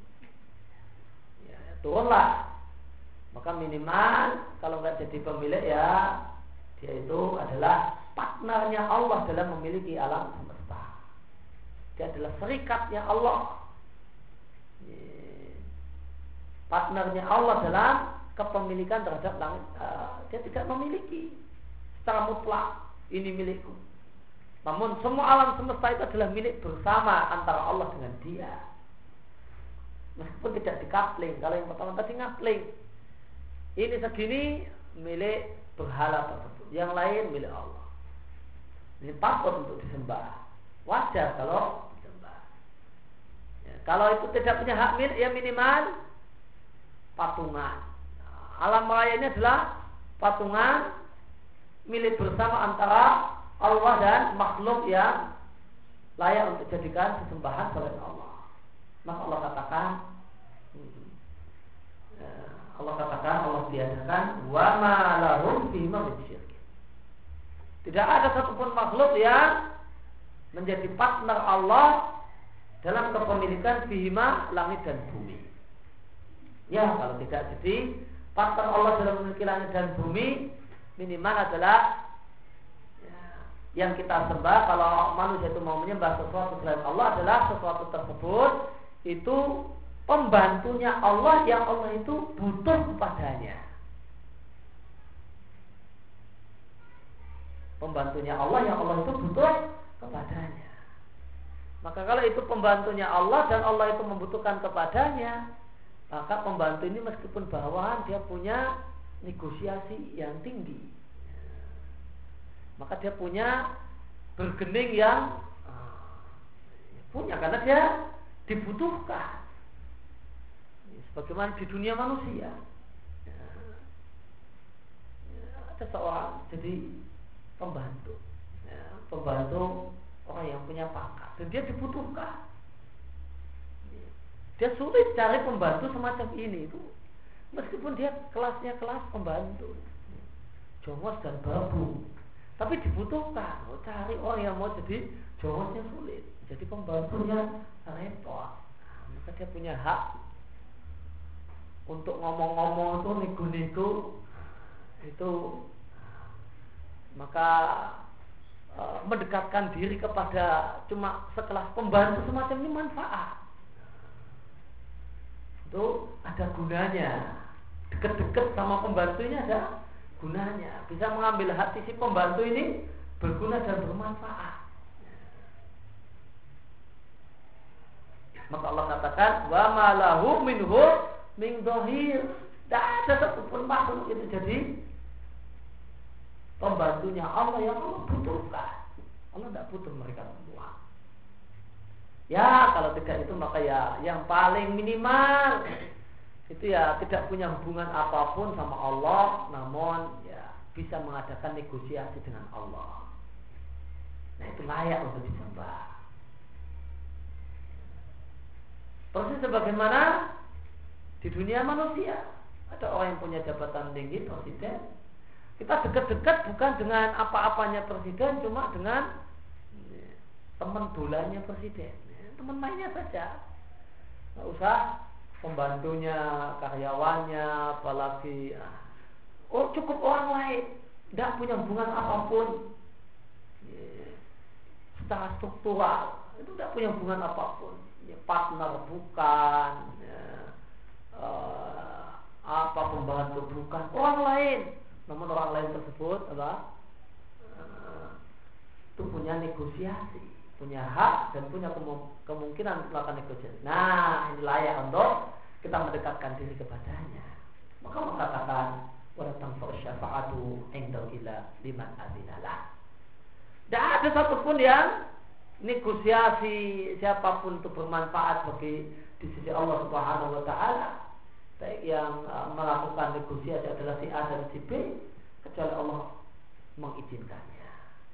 ya turunlah. Maka minimal kalau nggak jadi pemilik, ya dia itu adalah partner partnernya Allah dalam memiliki alam semesta. Dia adalah serikatnya Allah, partnernya Allah dalam kepemilikan terhadap langit. Uh, dia tidak memiliki secara mutlak ini milikku. Namun semua alam semesta itu adalah milik bersama antara Allah dengan dia. Meskipun tidak dikapling. Kalau yang pertama tadi ngapling. Ini segini milik berhala tersebut, yang lain milik Allah. Ini patut untuk disembah. Wajar kalau disembah. Ya, kalau itu tidak punya hak milik, ya minimal patungan. Nah, alam raya ini adalah patungan milik bersama antara Allah dan makhluk yang layak untuk dijadikan sesembahan selain Allah. Maka Allah katakan, Allah katakan, Allah tiadakan, wa ma lahum fihima min syirk. Tidak ada satupun makhluk yang menjadi partner Allah dalam kepemilikan fihima langit dan bumi. Ya, kalau tidak jadi partner Allah dalam memiliki langit dan bumi, minimal adalah ya, yang kita sembah. Kalau manusia itu mau menyembah sesuatu selain Allah, adalah sesuatu tersebut itu pembantunya Allah yang Allah itu butuh kepadanya. Pembantunya Allah yang Allah itu butuh kepadanya. Maka kalau itu pembantunya Allah dan Allah itu membutuhkan kepadanya, maka pembantu ini meskipun bawahan dia punya negosiasi yang tinggi. Maka dia punya bergening yang punya karena dia dibutuhkan. Sebagaimana di dunia manusia, ya, ya, ada seorang jadi pembantu, ya, pembantu orang yang punya pangkat, dan dia dibutuhkan. Dia sulit cari pembantu semacam ini itu, meskipun dia kelasnya kelas pembantu, jongos dan babu, tapi dibutuhkan. Oh, cari orang yang mau jadi jongosnya sulit, jadi pembantunya repot. Nah, maka dia punya hak untuk ngomong-ngomong itu, nego-nego itu, maka e, mendekatkan diri kepada cuma sekelas pembantu semacam ini manfaat. Itu ada gunanya. Deket-deket sama pembantu ini ada gunanya. Bisa mengambil hati si pembantu ini berguna dan bermanfaat. Maka Allah katakan, wa ma lahu minhu min dhahir. Tidak ada satupun makhluk itu jadi pembantunya Allah yang Allah butuhkan. Allah tidak butuh mereka semua. Ya, kalau tidak itu maka ya yang paling minimal itu ya tidak punya hubungan apapun sama Allah, namun ya bisa mengadakan negosiasi dengan Allah. Nah, itu layak untuk disembah. Persis sebagaimana di dunia manusia ada orang yang punya jabatan tinggi, presiden. Kita dekat-dekat bukan dengan apa-apanya presiden, cuma dengan teman bolanya presiden, teman mainnya saja. Nggak usah pembantunya, karyawannya, apalagi oh cukup orang lain, tidak punya hubungan apapun secara struktural, itu tidak punya hubungan apapun. Ya, partner bukan, ya, uh, apa pembantu bukan, orang lain. Namun orang lain tersebut adalah uh, itu punya negosiasi, punya hak dan punya kemungkinan melakukan negosiasi. Nah, ini layak untuk kita mendekatkan diri kepadanya. Maka mengatakan wala tanfa'u syafa'atu indal ila liman adzinalah. Tidak ada satupun yang negosiasi siapapun itu bermanfaat bagi di sisi Allah Subhanahu wa taala. Baik yang uh, melakukan negosiasi adalah si A dan si B kecuali Allah mengizinkannya.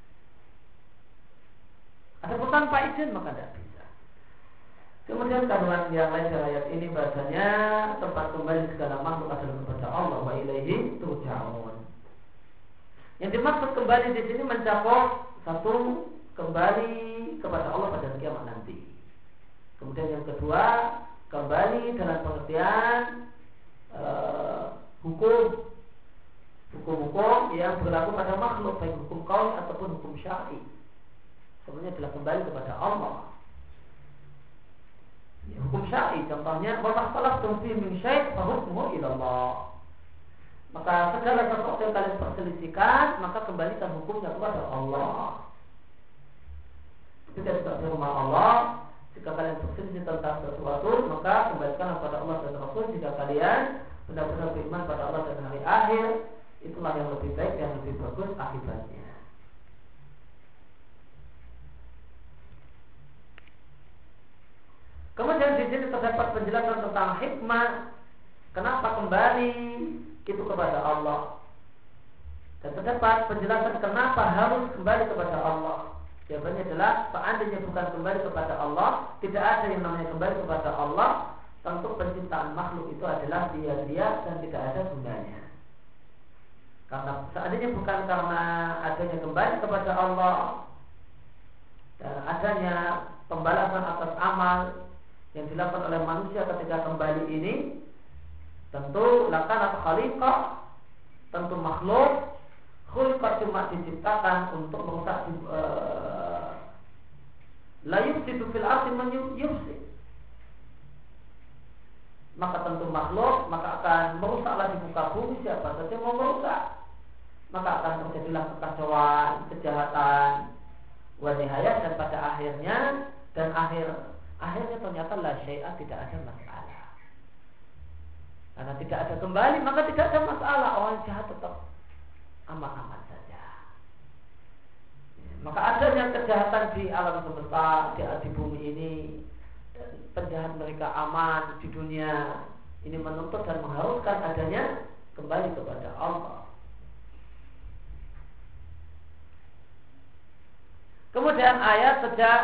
Adapun tanpa izin maka tidak bisa. Kemudian kandungan yang lain dari ayat ini bahasanya tempat kembali segala makhluk adalah kepada Allah, wa ilaihi turja'un. Yang dimaksud kembali di sini mencakup satu, kembali kepada Allah pada kiamat nanti. Kemudian yang kedua, kembali dalam pengertian uh, hukum hukum-hukum yang berlaku pada makhluk, baik hukum kauni ataupun hukum syar'i, semuanya adalah kembali kepada Allah. Ya, hukum syar'i contohnya, wa makhtalaftum fihi min syai' fa hukmuhu ila Allah. Maka segala sesuatu yang kalian perselisihkan, maka kembalikan hukumnya kepada Allah. Ketika juga firman Allah, jika kalian berselisih tentang sesuatu, maka kembalikan kepada Allah dan Rasul. Jika kalian benar-benar beriman pada Allah dan hari akhir, itulah yang lebih baik dan lebih bagus akibatnya. Kemudian di sini terdapat penjelasan tentang hikmah kenapa kembali itu kepada Allah, dan terdapat penjelasan kenapa harus kembali kepada Allah. Jawabannya adalah, seandainya bukan kembali kepada Allah, tidak ada yang namanya kembali kepada Allah, tentu penciptaan makhluk itu adalah sia-sia dan tidak ada gunanya. Karena seandainya bukan karena adanya kembali kepada Allah dan adanya pembalasan atas amal yang dilakukan oleh manusia ketika kembali ini, tentu lakanat khaliqah, tentu makhluk khaliqah cuma diciptakan untuk merusak uh, la yufsidu fil ardi man yufsid. Maka tentu makhluk maka akan merusaklah di muka bumi siapa saja mau merusak. Maka akan terjadilah kekacauan, kejahatan, wanihayat, dan pada akhirnya dan akhir akhirnya ternyata la syai'a, tidak ada masalah. Karena tidak ada kembali, maka tidak ada masalah. Orang jahat tetap aman-aman saja. Maka adanya kejahatan di alam semesta, di, di bumi ini, dan penjahat mereka aman di dunia, ini menuntut dan mengharuskan adanya kembali kepada Allah. Kemudian ayat sejak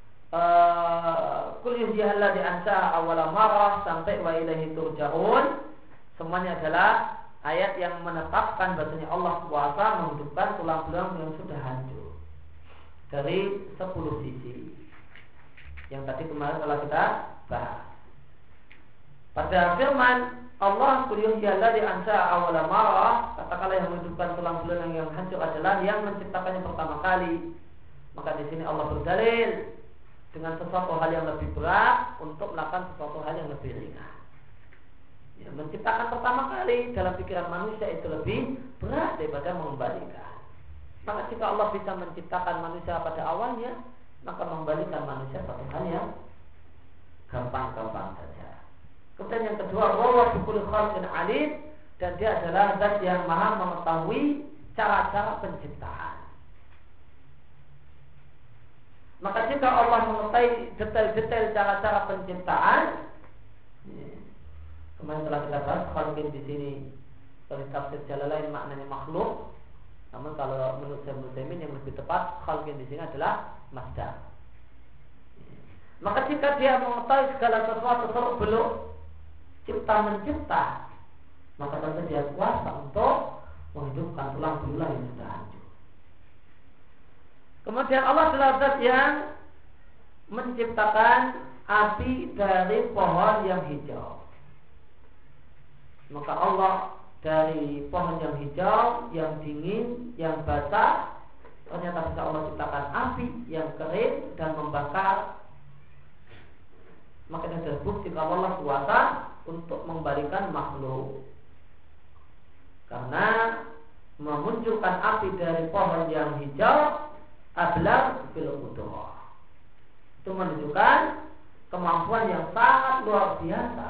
Kul yuhyihalladzi ansha awwala marrah sampai wa ilaihi turja'un, semuanya adalah ayat yang menetapkan bahwasanya Allah kuasa menghidupkan tulang-tulang yang sudah hancur dari sepuluh sisi yang tadi kemarin telah kita bahas. Pada firman Allah, Kul yuhyihalladzi ansha awwala marrah, katakanlah yang menghidupkan tulang-tulang yang hancur adalah yang menciptakannya pertama kali. Maka di sini Allah berdalil dengan sesuatu hal yang lebih berat untuk melakukan sesuatu hal yang lebih ringan. Ya, menciptakan pertama kali dalam pikiran manusia itu lebih berat daripada mengembalikan. Maka jika Allah bisa menciptakan manusia pada awalnya, maka mengembalikan manusia satu hal yang gampang-gampang saja. Kemudian yang kedua, wa bikulli khalqin alim, dan dia adalah zat yang maha mengetahui cara-cara penciptaan. Maka jika Allah mengetahui detail-detail cara-cara penciptaan, kemarin telah kita bahas khalqin di sini dari tafsir Jalalain maknanya makhluk. Namun kalau menurut Syekh Utsaimin yang lebih tepat khalqin di sini adalah masdar. Maka jika dia mengetahui segala sesuatu seluk beluk cipta mencipta, maka tentu dia kuasa untuk menghidupkan tulang belulang yang sudah hancur. Kemudian Allah adalah zat yang menciptakan api dari pohon yang hijau. Maka Allah dari pohon yang hijau, yang dingin, yang basah, ternyata bisa Allah ciptakan api yang kering dan membakar. Maka ini adalah bukti kalau Allah kuasa untuk membalikan makhluk. Karena memunculkan api dari pohon yang hijau adalah fil qudrah. Itu menunjukkan kemampuan yang sangat luar biasa.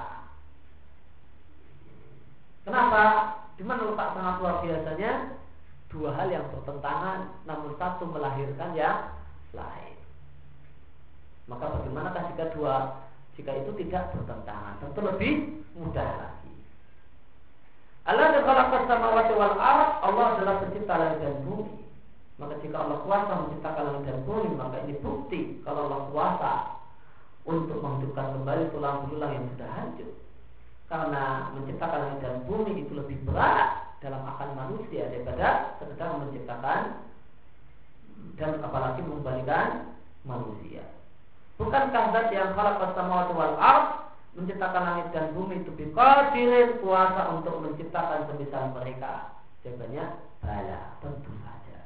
Kenapa? Di mana letak sangat luar biasanya? Dua hal yang bertentangan, namun satu melahirkan yang lain. Maka bagaimanakah jika dua, jika itu tidak bertentangan? Tentu lebih mudah lagi. Allah khalaqa samawati wal ardh, Allah adalah pencipta langit dan bumi. Maka jika Allah kuasa menciptakan langit dan bumi, maka ini bukti kalau Allah kuasa untuk menghidupkan kembali tulang belulang yang sudah hancur. Karena menciptakan langit dan bumi itu lebih berat dalam akal manusia daripada sekedar menciptakan dan apalagi mengembalikan manusia. Bukankah zat yang khalaqas samawati wal ardh menciptakan langit dan bumi itu biqadirin, kuasa untuk menciptakan semisal mereka? Jawabannya bala, tentu saja.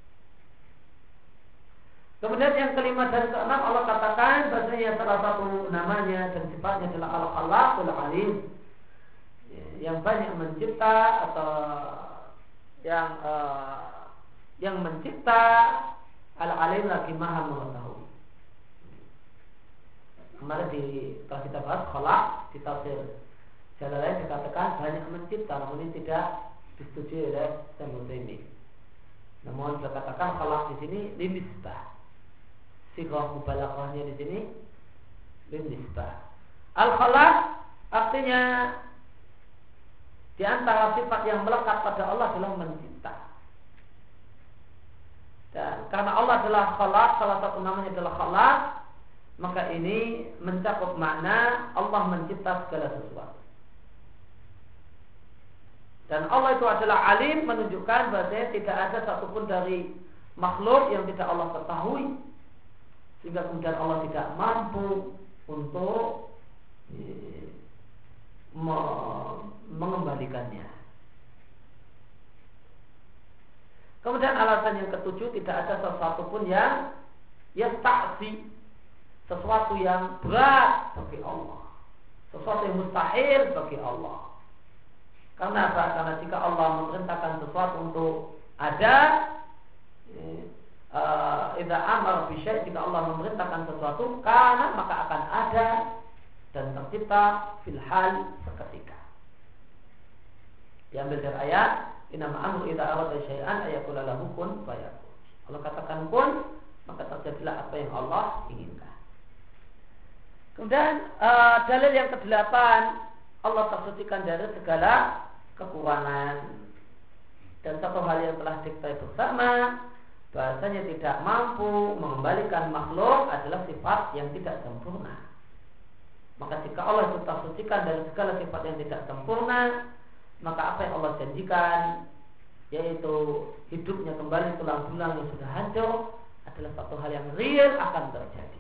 Kemudian yang kelima dan keenam Allah katakan bahasanya salah satu namanya dan sifatnya adalah Al-Khallaqul Alim, yang banyak mencipta atau yang uh, yang mencipta, Al-Alim lagi maha mengetahui. Kemarin di kalau kita bahas khalaq di tafsir Jalalain dikatakan banyak mencipta, namun ini tidak disetujui oleh Taimiyah. Namun dikatakan khalaq di sini linisbah. Sighah mubalaghahnya di sini linisbah. Al-Khalaq artinya di antara sifat yang melekat pada Allah adalah mencipta. Dan karena Allah adalah Khalaq, salah satu namanya adalah Khalaq, maka ini mencakup makna Allah mencipta segala sesuatu. Dan Allah itu adalah Alim, menunjukkan bahwa tidak ada satupun dari makhluk yang tidak Allah ketahui, sehingga kemudian Allah tidak mampu untuk eh, me- mengembalikannya. Kemudian alasan yang ketujuh, tidak ada sesuatu pun yang yasta'si, sesuatu yang berat bagi Allah, sesuatu yang mustahil bagi Allah. Karena apa? Karena jika Allah memerintahkan sesuatu untuk ada, idza amara bi syai', jika Allah memerintahkan sesuatu, kana maka akan ada dan tercipta fil hal seketika. Diambil dari ayat innama amru idza arada syai'an ayaqula lahu kun fayakun. Allah katakan kun, maka terjadilah apa yang Allah inginkan. Kemudian uh, dalil yang kedelapan, Allah tersucikan dari segala kekurangan. Dan satu hal yang telah diketahui bersama, bahasanya tidak mampu mengembalikan makhluk adalah sifat yang tidak sempurna. Maka jika Allah itu tersucikan dari segala sifat yang tidak sempurna, maka apa yang Allah janjikan, yaitu hidupnya kembali tulang-tulang yang sudah hancur, adalah satu hal yang real akan terjadi.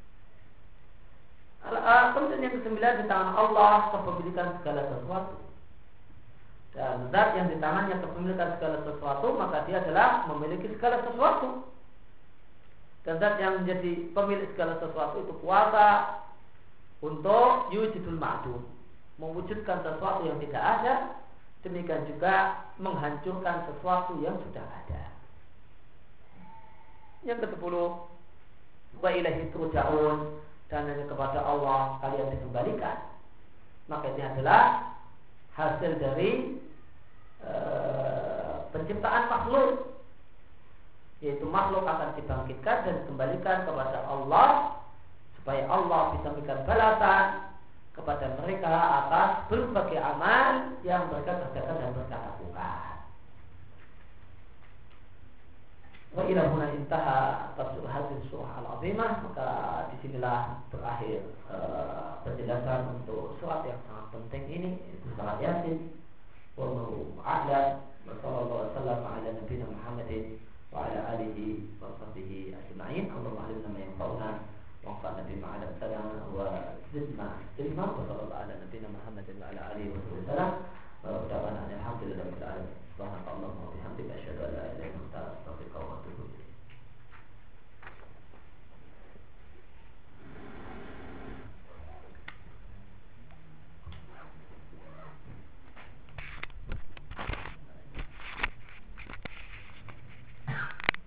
Kemudian yang kesembilan, di tangan Allah kepemilikan segala sesuatu. Dan zat yang di tangannya kepemilikan segala sesuatu, maka dia adalah memiliki segala sesuatu. Dan zat yang menjadi pemilik segala sesuatu itu kuasa untuk yujidul ma'dum, mewujudkan sesuatu yang tidak ada. Demikian juga menghancurkan sesuatu yang sudah ada. Yang kesepuluh, wa ilaihi turja'un, dan hanya kepada Allah kalian dikembalikan. Maka ini adalah hasil dari e, penciptaan makhluk, yaitu makhluk akan dibangkitkan dan dikembalikan kepada Allah, supaya Allah bisa memberikan balasan kepada mereka atas berbagai amal yang mereka kerjakan dan mereka lakukan. Wa ila huna intaha tafsir hadis surah al-azimah. Maka disinilah berakhir uh, penjelasan untuk surat yang sangat penting ini, itu surat Yasin. Wallahu a'lam. Wa sallallahu alaihi wasallam ala nabiyina Muhammadin wa ala alihi wa sahbihi ajma'in. Allahumma alimna ma yanfa'una وانفعنا بما علمتنا وزدنا علما وصلى الله على نبينا محمد وعلى اله وصحبه وسلم ودعوانا الحمد لله رب العالمين سبحانك اللهم وبحمدك اشهد ان لا اله الا انت استغفرك واتوب